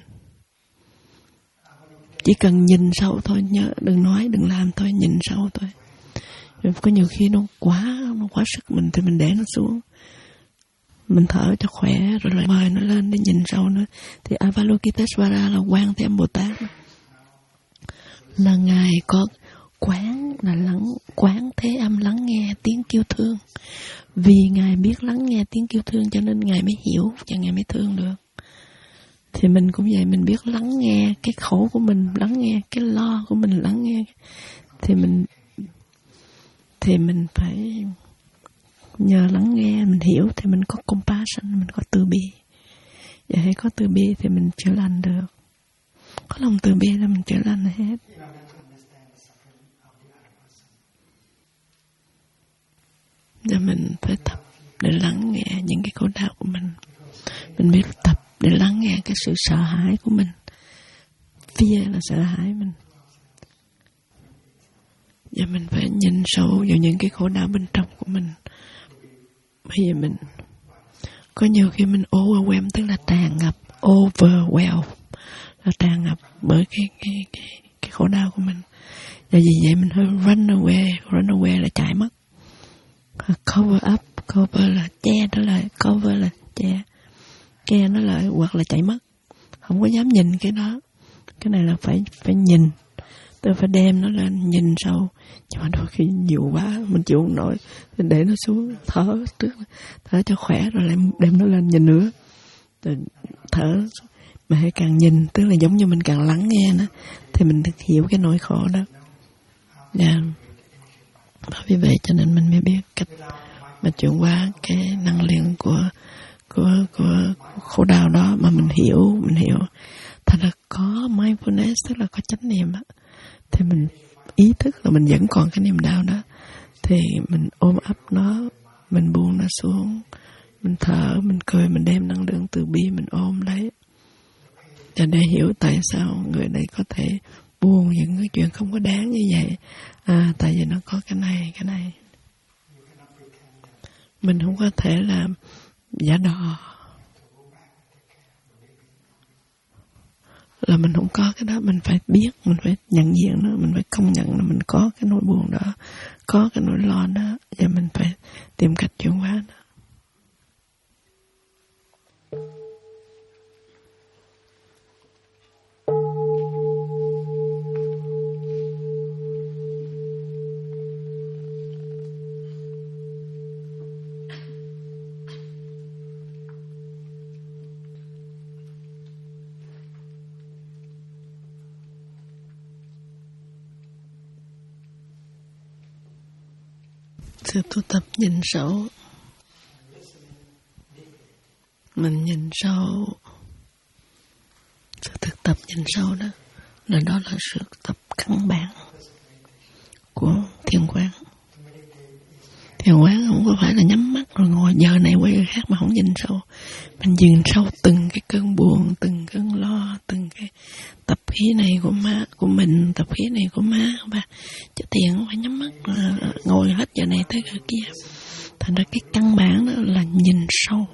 Chỉ cần nhìn sâu thôi, nhớ đừng nói, đừng làm thôi, nhìn sâu thôi. Có nhiều khi nó quá sức mình thì mình để nó xuống. Mình thở cho khỏe rồi lại mời nó lên để nhìn sâu nữa. Thì Avalokiteshvara là Quan Thế Âm Bồ Tát, là Ngài có quán thế âm lắng nghe tiếng kêu thương. Vì Ngài biết lắng nghe tiếng kêu thương cho nên Ngài mới hiểu và Ngài mới thương được. Thì mình cũng vậy, mình biết lắng nghe cái khổ của mình, lắng nghe cái lo của mình, lắng nghe. Thì mình phải nhờ lắng nghe, mình hiểu thì mình có compassion, mình có từ bi. Và hãy có từ bi thì mình chữa lành được. Có lòng từ bi là mình chữa lành hết. Và mình phải tập để lắng nghe những cái khổ đau của mình. Mình biết tập để lắng nghe cái sự sợ hãi của mình. Fear là sợ hãi mình. Và mình phải nhìn sâu vào những cái khổ đau bên trong của mình. Bây giờ mình có nhiều khi mình overwhelm, tức là tràn ngập, overwhelm là tràn ngập bởi cái khổ đau của mình. Và vì vậy mình hơi run away là chạy mất. Cover up, cover là che nó lại, cover là che nó lại, hoặc là chạy mất. Không có dám nhìn cái đó. Cái này là phải nhìn. Tôi phải đem nó lên nhìn sâu. Nhưng mà đôi khi nhiều quá mình chịu không nổi thì để nó xuống, thở cho khỏe rồi lại đem nó lên nhìn nữa. Rồi thở mà hãy càng nhìn, tức là giống như mình càng lắng nghe nó thì mình được hiểu cái nỗi khổ đó. Vì vậy cho nên mình mới biết cách mà chuyển hóa cái năng lượng của khổ đau đó mà mình hiểu. Thật là có mindfulness, tức là có chánh niệm á, thì mình ý thức là mình vẫn còn cái niềm đau đó, thì mình ôm ấp nó, mình buông nó xuống, mình thở, mình cười, mình đem năng lượng từ bi mình ôm lấy, và để hiểu tại sao người này có thể buông những cái chuyện không có đáng như vậy. Tại vì nó có cái này. Mình không có thể làm giả đò là mình không có cái đó. Mình phải biết, mình phải nhận diện nó, mình phải công nhận là mình có cái nỗi buồn đó, có cái nỗi lo đó, và mình phải tìm cách chuyển hóa nó. Sự tu tập nhìn sâu, mình nhìn sâu, sự thực tập nhìn sâu đó là sự tập căn bản của thiền quán. Thiền quán không có phải là nhắm mắt rồi ngồi giờ này quay người khác mà không nhìn sâu. Mình nhìn sâu từng cái cơn buồn, từng cơn lo, từng cái tập khí này của má của mình, tập khí này của má và chứ thiền không phải nhắm mắt ngồi hết giờ này tới giờ kia. Thành ra cái căn bản đó là nhìn sâu.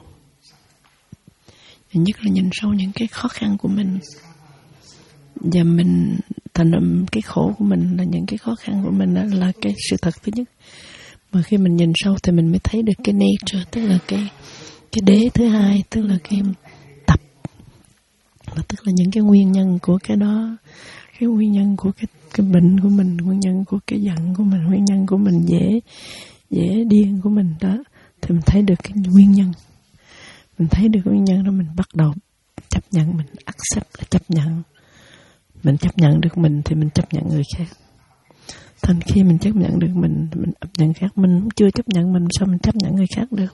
Nhất là nhìn sâu những cái khó khăn của mình. Và mình thành ra cái khổ của mình là những cái khó khăn của mình, đó là cái sự thật thứ nhất. Mà khi mình nhìn sâu thì mình mới thấy được cái nature, tức là cái đế thứ hai, tức là cái tập, tức là những cái nguyên nhân của cái đó, cái nguyên nhân của cái bệnh của mình, nguyên nhân của cái giận của mình, nguyên nhân của mình dễ điên của mình đó, thì mình thấy được cái nguyên nhân. Mình thấy được nguyên nhân đó, mình bắt đầu chấp nhận, mình accept, chấp nhận. Mình chấp nhận được mình thì mình chấp nhận người khác. Thành khi mình chấp nhận được mình chấp nhận khác. Mình chưa chấp nhận mình, sao mình chấp nhận người khác được?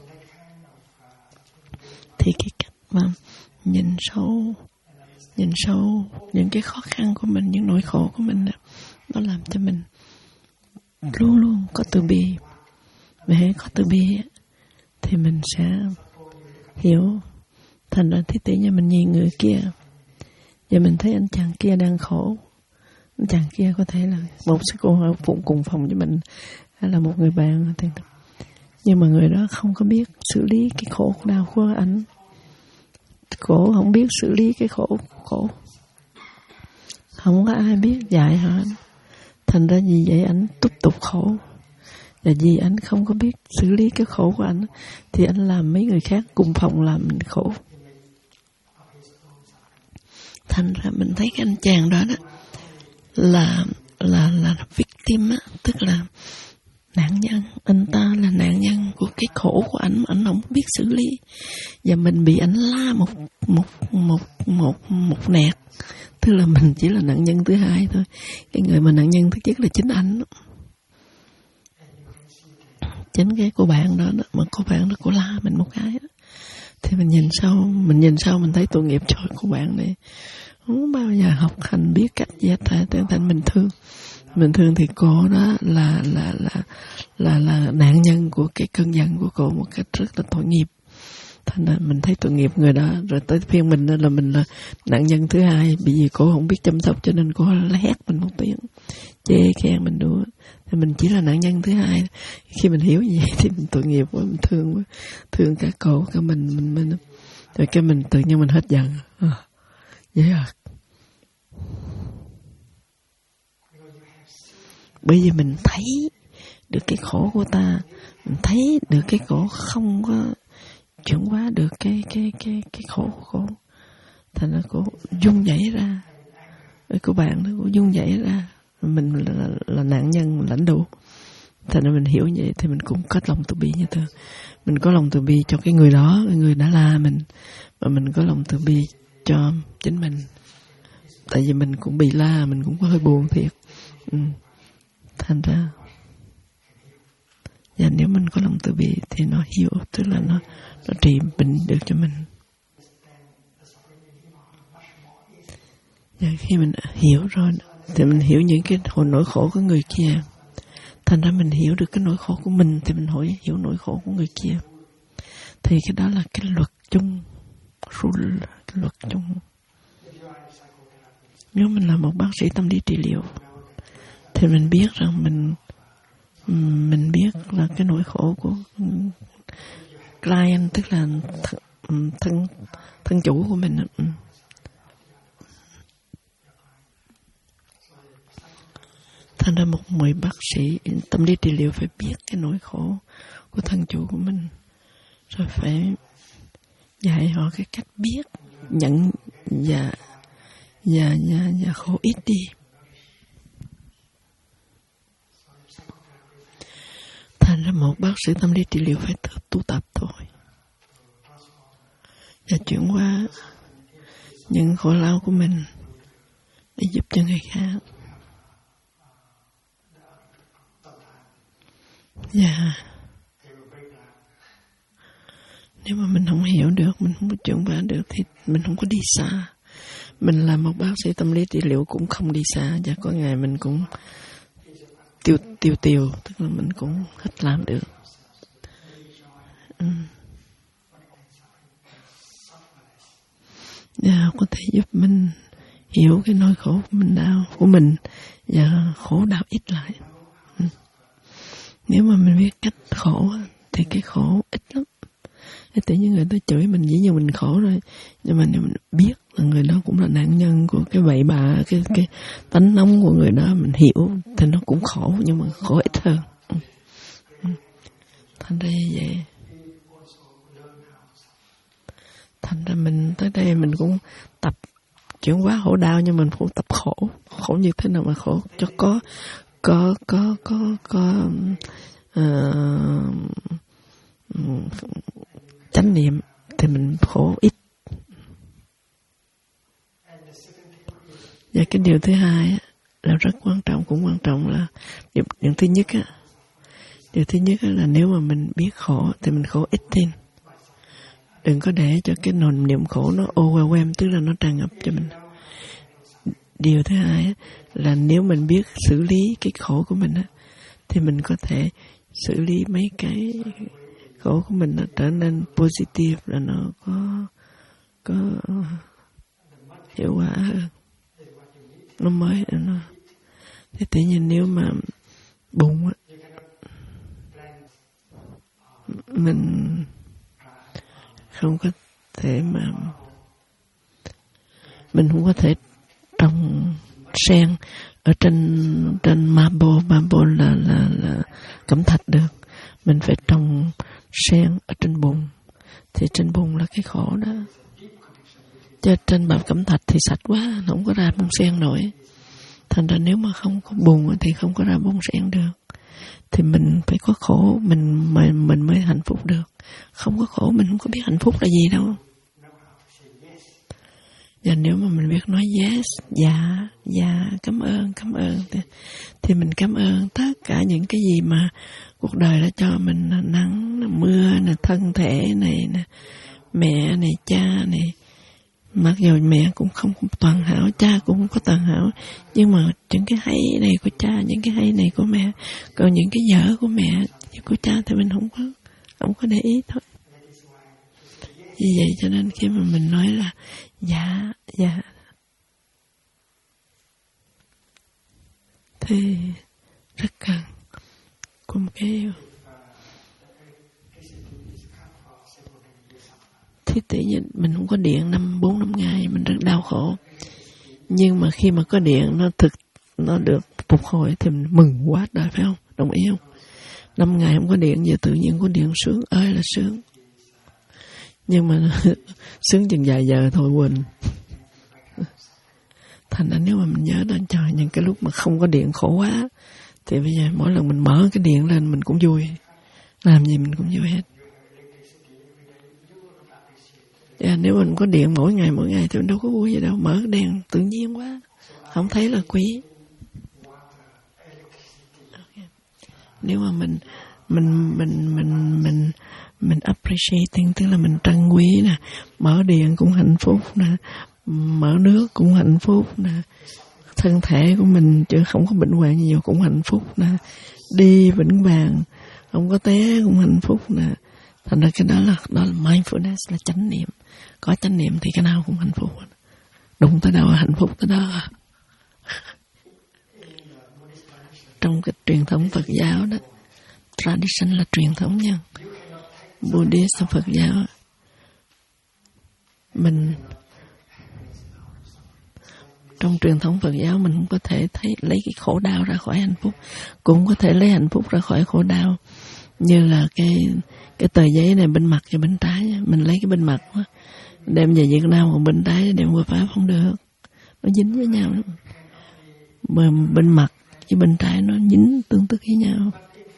Thì cái cách mà nhìn sâu những cái khó khăn của mình, những nỗi khổ của mình đó, nó làm cho mình luôn luôn có từ bi. Và hãy có từ bi thì mình sẽ hiểu. Thành ra thế tỷ như mình nhìn người kia, giờ mình thấy anh chàng kia đang khổ. Anh chàng kia có thể là một sư cô ở cùng phòng với mình, hay là một người bạn, nhưng mà người đó không có biết xử lý cái khổ đau của ảnh. Khổ không biết xử lý cái khổ. Không có ai biết dạy họ. Thành ra vì vậy ảnh tiếp tục khổ. Và vì ảnh không có biết xử lý cái khổ của ảnh, thì ảnh làm mấy người khác cùng phòng làm mình khổ. Thành ra mình thấy cái anh chàng đó là victim á, tức là nạn nhân. Anh ta là nạn nhân của cái khổ của ảnh mà ảnh không biết xử lý. Và mình bị ảnh la một nẹt. Tức là mình chỉ là nạn nhân thứ hai thôi. Cái người mà nạn nhân thứ nhất là chính ảnh. Chính cái cô bạn đó, mà cô bạn đó cô la mình một cái đó. Thì mình nhìn sau mình thấy tội nghiệp cho cô bạn này. Không bao giờ học hành biết cách gì hết. Thành mình thương thì cô đó là nạn nhân của cái cơn giận của cô một cách rất là tội nghiệp. Thành ra mình thấy tội nghiệp người đó. Rồi tới phiên mình là mình là nạn nhân thứ hai, bởi vì cô không biết chăm sóc cho nên cô hét mình một tiếng, chê khen mình đùa. Thì mình chỉ là nạn nhân thứ hai. Khi mình hiểu như vậy thì mình tội nghiệp quá, mình thương quá, thương cả cô cả mình. Rồi cái mình tự nhiên mình hết giận. Vậy à. Bởi vì mình thấy được cái khổ của ta, mình thấy được cái khổ không có chuyển hóa được cái khổ của cô. Thành ra cô run rẩy ra. Với cô bạn đó, cô run rẩy ra. Mình là nạn nhân lãnh đủ. Thành ra mình hiểu vậy thì mình cũng có lòng từ bi như thế. Mình có lòng từ bi cho cái người đó, cái người đã la mình. Và mình có lòng từ bi cho chính mình. Tại vì mình cũng bị la, mình cũng có hơi buồn thiệt. Thành ra và nếu mình có lòng từ bi thì nó hiểu, tức là nó trị bệnh được cho mình. Và khi mình hiểu rồi thì mình hiểu những cái nỗi khổ của người kia. Thành ra mình hiểu được cái nỗi khổ của mình thì mình hiểu nỗi khổ của người kia. Thì cái đó là cái luật chung, luật chung. Nếu mình là một bác sĩ tâm lý trị liệu thì mình biết rằng mình biết là cái nỗi khổ của client, tức là thân chủ của mình. Thành ra một người bác sĩ tâm lý trị liệu phải biết cái nỗi khổ của thân chủ của mình, rồi phải dạy họ cái cách biết nhận và khổ ít đi. Thành ra một bác sĩ tâm lý trị liệu phải tự tu tập thôi, và chuyển qua những khổ đau của mình để giúp cho người khác. Và nếu mà mình không hiểu được, mình không có chuyển qua được thì mình không có đi xa. Mình là một bác sĩ tâm lý trị liệu cũng không đi xa, và có ngày mình cũng tiêu, tức là mình cũng hết làm được. có thể giúp mình hiểu cái nỗi khổ của mình, đau của mình, và khổ đau ít lại. Nếu mà mình biết cách khổ thì cái khổ ít lắm. Tự nhiên người ta chửi mình, dĩ nhiên mình khổ rồi, nhưng mà nếu mình biết là người đó cũng là nạn nhân của cái bậy bạ, cái tánh nóng của người đó, mình hiểu thì nó cũng khổ, nhưng mà khổ ít hơn. Thành ra như vậy. Thành ra mình tới đây mình cũng tập chuyển hóa khổ đau, nhưng mình cũng tập khổ như thế nào mà khổ cho có chánh niệm thì mình khổ ít. Và cái điều thứ hai là rất quan trọng, cũng quan trọng là điều thứ nhất là nếu mà mình biết khổ thì mình khổ ít thêm. Đừng có để cho cái nỗi niệm khổ nó overwhelm, tức là nó tràn ngập cho mình. Điều thứ hai là nếu mình biết xử lý cái khổ của mình thì mình có thể xử lý mấy cái khổ của mình nó trở nên positive, là nó có hiệu quả hơn, nó mới nó. Thế tự nhiên nếu mà buồn mình không có thể mà mình không có thể trồng sen ở trên marble là cẩm thạch được. Mình phải trồng sen ở trên bùn, thì trên bùn là cái khổ đó. Chứ trên bạt cẩm thạch thì sạch quá, nó không có ra bông sen nổi. Thành ra nếu mà không có bùn thì không có ra bông sen được. Thì mình phải có khổ mình mới hạnh phúc được. Không có khổ mình không có biết hạnh phúc là gì đâu. Và nếu mà mình biết nói yes, dạ, cảm ơn thì mình cảm ơn tất cả những cái gì mà cuộc đời đã cho mình, nắng, mưa, thân thể này, mẹ này, cha này. Mặc dù mẹ cũng không toàn hảo, cha cũng không có toàn hảo, nhưng mà những cái hay này của cha, những cái hay này của mẹ, còn những cái dở của mẹ, của cha thì mình không có để ý thôi. Vì vậy cho nên khi mà mình nói là dạ thì rất cần có một cái thì tự nhiên mình không có điện 4 năm ngày mình rất đau khổ, nhưng mà khi mà có điện nó được phục hồi thì mình mừng quá đời, phải không? Đồng ý không? 5 ngày không có điện, giờ tự nhiên có điện sướng ơi là sướng. Nhưng mà sướng chừng vài giờ thôi quên. Thành ra nếu mà mình nhớ đến trời những cái lúc mà không có điện khổ quá, thì bây giờ mỗi lần mình mở cái điện lên mình cũng vui, làm gì mình cũng vui hết. Nếu mình có điện mỗi ngày thì mình đâu có vui gì đâu, mở cái đèn tự nhiên quá, không thấy là quý. Nếu mà mình appreciating, tức là mình trân quý nè, mở điện cũng hạnh phúc nè, mở nước cũng hạnh phúc nè, thân thể của mình chứ không có bệnh hoạn nhiều cũng hạnh phúc nè, đi vững vàng không có té cũng hạnh phúc nè. Thành ra cái đó là mindfulness, là chánh niệm. Có chánh niệm thì cái nào cũng hạnh phúc, đụng tới đâu hạnh phúc tới đó. Trong cái truyền thống Phật giáo đó, tradition là truyền thống nha, Buddhist Phật giáo, mình trong truyền thống Phật giáo mình không có thể lấy cái khổ đau ra khỏi hạnh phúc, cũng có thể lấy hạnh phúc ra khỏi khổ đau. Như là cái tờ giấy này bên mặt và bên trái, mình lấy cái bên mặt đem về Việt Nam, còn bên trái đem qua Pháp không được, nó dính với nhau lắm. Mà bên mặt với bên trái nó dính tương tức với nhau.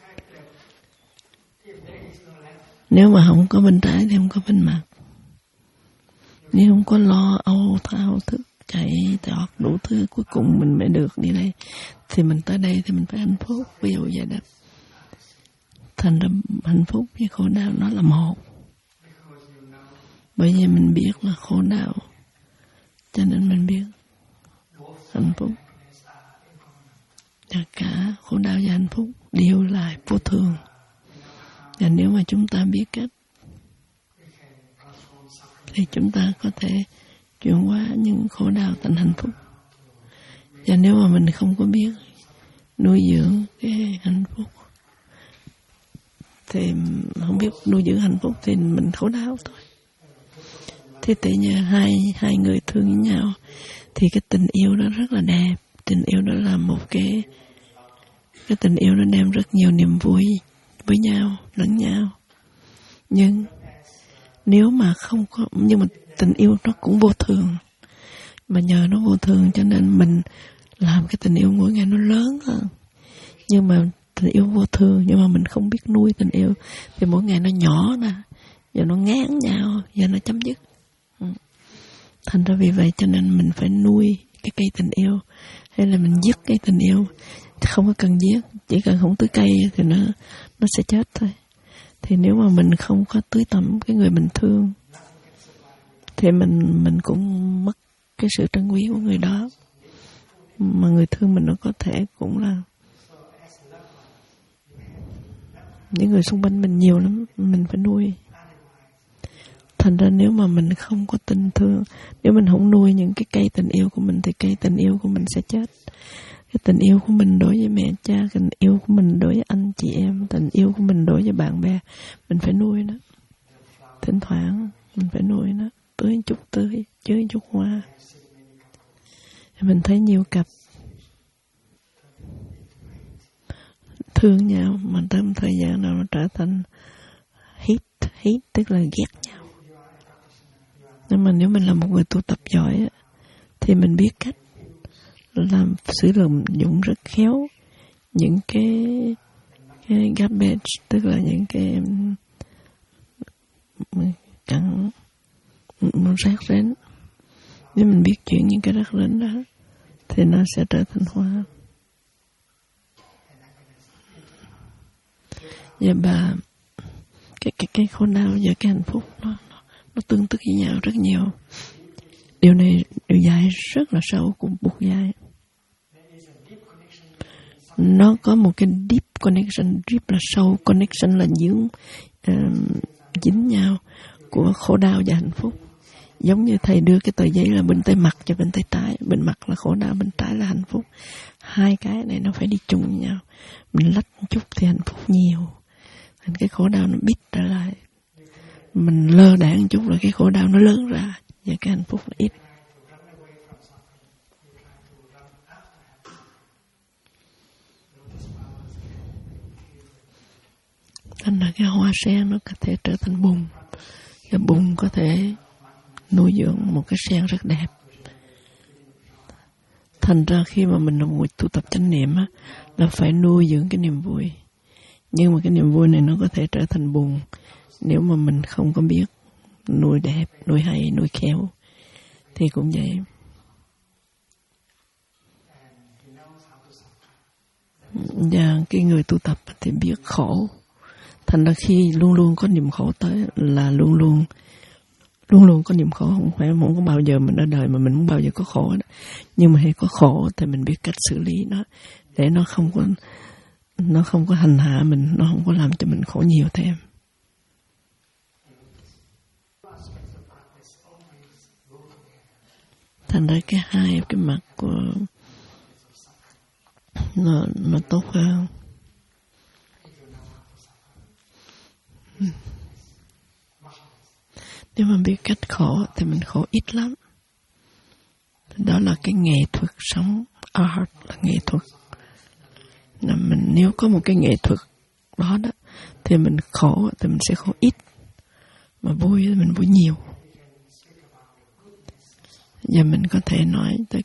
Nếu mà không có bên trái thì không có bên mặt. Nếu không có lo âu thao thức chạy tọt đủ thứ, cuối cùng mình mới được đi đây, thì mình tới đây thì mình phải hạnh phúc. Ví dụ vậy đó. Thành ra hạnh phúc với khổ đau nó là một. Bởi vì mình biết là khổ đau, cho nên mình biết hạnh phúc. Và cả khổ đau và hạnh phúc đều là vô thường. Và nếu mà chúng ta biết cách thì chúng ta có thể chuyển hóa những khổ đau thành hạnh phúc. Và nếu mà mình không có biết nuôi dưỡng cái hạnh phúc, thì không biết nuôi dưỡng hạnh phúc thì mình khổ đau thôi. Thì tự nhiên hai người thương với nhau thì cái tình yêu đó rất là đẹp. Tình yêu đó là một cái tình yêu nó đem rất nhiều niềm vui với nhau, lẫn nhau. Nhưng nếu mà không có, nhưng mà tình yêu nó cũng vô thường. Mà nhờ nó vô thường cho nên mình làm cái tình yêu mỗi ngày nó lớn hơn. Nhưng mà tình yêu vô thường, nhưng mà mình không biết nuôi tình yêu thì mỗi ngày nó nhỏ nè, giờ nó ngán nhau, giờ nó chấm dứt. Thành ra vì vậy cho nên mình phải nuôi cái cây tình yêu, hay là mình dứt cái tình yêu. Không có cần giết, chỉ cần không tưới cây thì nó sẽ chết thôi. Thì nếu mà mình không có tưới tẩm cái người mình thương thì mình cũng mất cái sự trân quý của người đó. Mà người thương mình nó có thể cũng là những người xung quanh mình nhiều lắm, mình phải nuôi. Thành ra nếu mà mình không có tình thương, nếu mình không nuôi những cái cây tình yêu của mình thì cây tình yêu của mình sẽ chết. Cái tình yêu của mình đối với mẹ cha, tình yêu của mình đối với anh chị em, tình yêu của mình đối với bạn bè, mình phải nuôi nó. Thỉnh thoảng mình phải nuôi nó, tưới chút tưới, chơi chút hoa. Mình thấy nhiều cặp thương nhau mà tới một thời gian nào nó trở thành hate, tức là ghét nhau. Nhưng mà nếu mình là một người tu tập giỏi thì mình biết cách làm sử dụng rất khéo những cái garbage, tức là những cái cặn rác rến. Nếu mình biết chuyển những cái rác rến đó thì nó sẽ trở thành hoa. Và cái khổ đau và cái hạnh phúc nó tương tức với nhau rất nhiều. Điều này điều dạy rất là sâu của Bụt dạy. Nó có một cái deep connection, deep là sâu, connection là dính nhau của khổ đau và hạnh phúc. Giống như thầy đưa cái tờ giấy là bên tay mặt cho bên tay trái, bên mặt là khổ đau, bên trái là hạnh phúc. Hai cái này nó phải đi chung với nhau. Mình lách một chút thì hạnh phúc nhiều, thành cái khổ đau nó bít trở lại. Mình lơ đãng một chút là cái khổ đau nó lớn ra và cái hạnh phúc nó ít. Thành ra cái hoa sen nó có thể trở thành bùn, và bùn có thể nuôi dưỡng một cái sen rất đẹp. Thành ra khi mà mình là một tu tập chánh niệm á, là phải nuôi dưỡng cái niềm vui. Nhưng mà cái niềm vui này nó có thể trở thành bùn nếu mà mình không có biết nuôi đẹp, nuôi hay, nuôi khéo. Thì cũng vậy. Và cái người tu tập thì biết khổ. Thành ra khi luôn luôn có niềm khổ tới là luôn luôn có niềm khổ. Không có bao giờ mình ở đời mà mình không bao giờ có khổ đó. Nhưng mà khi có khổ thì mình biết cách xử lý nó để nó không có hành hạ mình, nó không có làm cho mình khổ nhiều thêm. Thành ra cái hai cái mặt của nó tốt hơn. Nếu mà biết cách khổ thì mình khổ ít lắm. Đó là cái nghệ thuật sống. Art là nghệ thuật. Nếu có một cái nghệ thuật đó thì mình khổ thì mình sẽ khổ ít, mà vui thì mình vui nhiều. Và mình có thể nói tới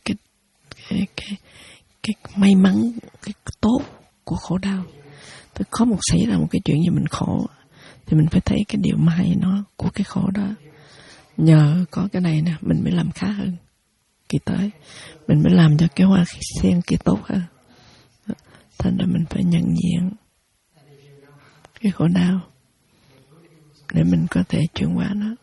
cái may mắn, cái tốt của khổ đau. Thì có xảy ra một cái chuyện gì mình khổ thì mình phải thấy cái điều may nó của cái khổ đó. Nhờ có cái này nè, mình mới làm khá hơn kỳ tới, mình mới làm cho cái hoa sen kia tốt hơn. Thành ra mình phải nhận diện cái khổ đau để mình có thể chuyển hóa nó.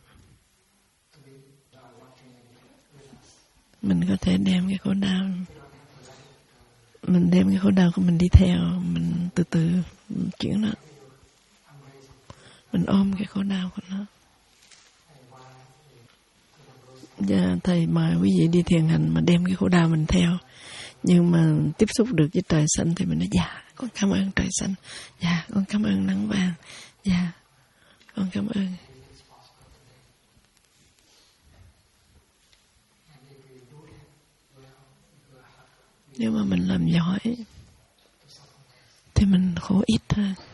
Mình có thể đem cái khổ đau, mình đem cái khổ đau của mình đi theo, mình từ từ chuyển nó, mình ôm cái khổ đau của nó. Dạ, thầy mời quý vị đi thiền hành mà đem cái khổ đau mình theo. Nhưng mà tiếp xúc được với trời xanh thì mình nói dạ, con cảm ơn trời xanh. Dạ, con cảm ơn nắng vàng. Dạ, con cảm ơn. Nếu mà mình làm giỏi thì mình khổ ít hơn.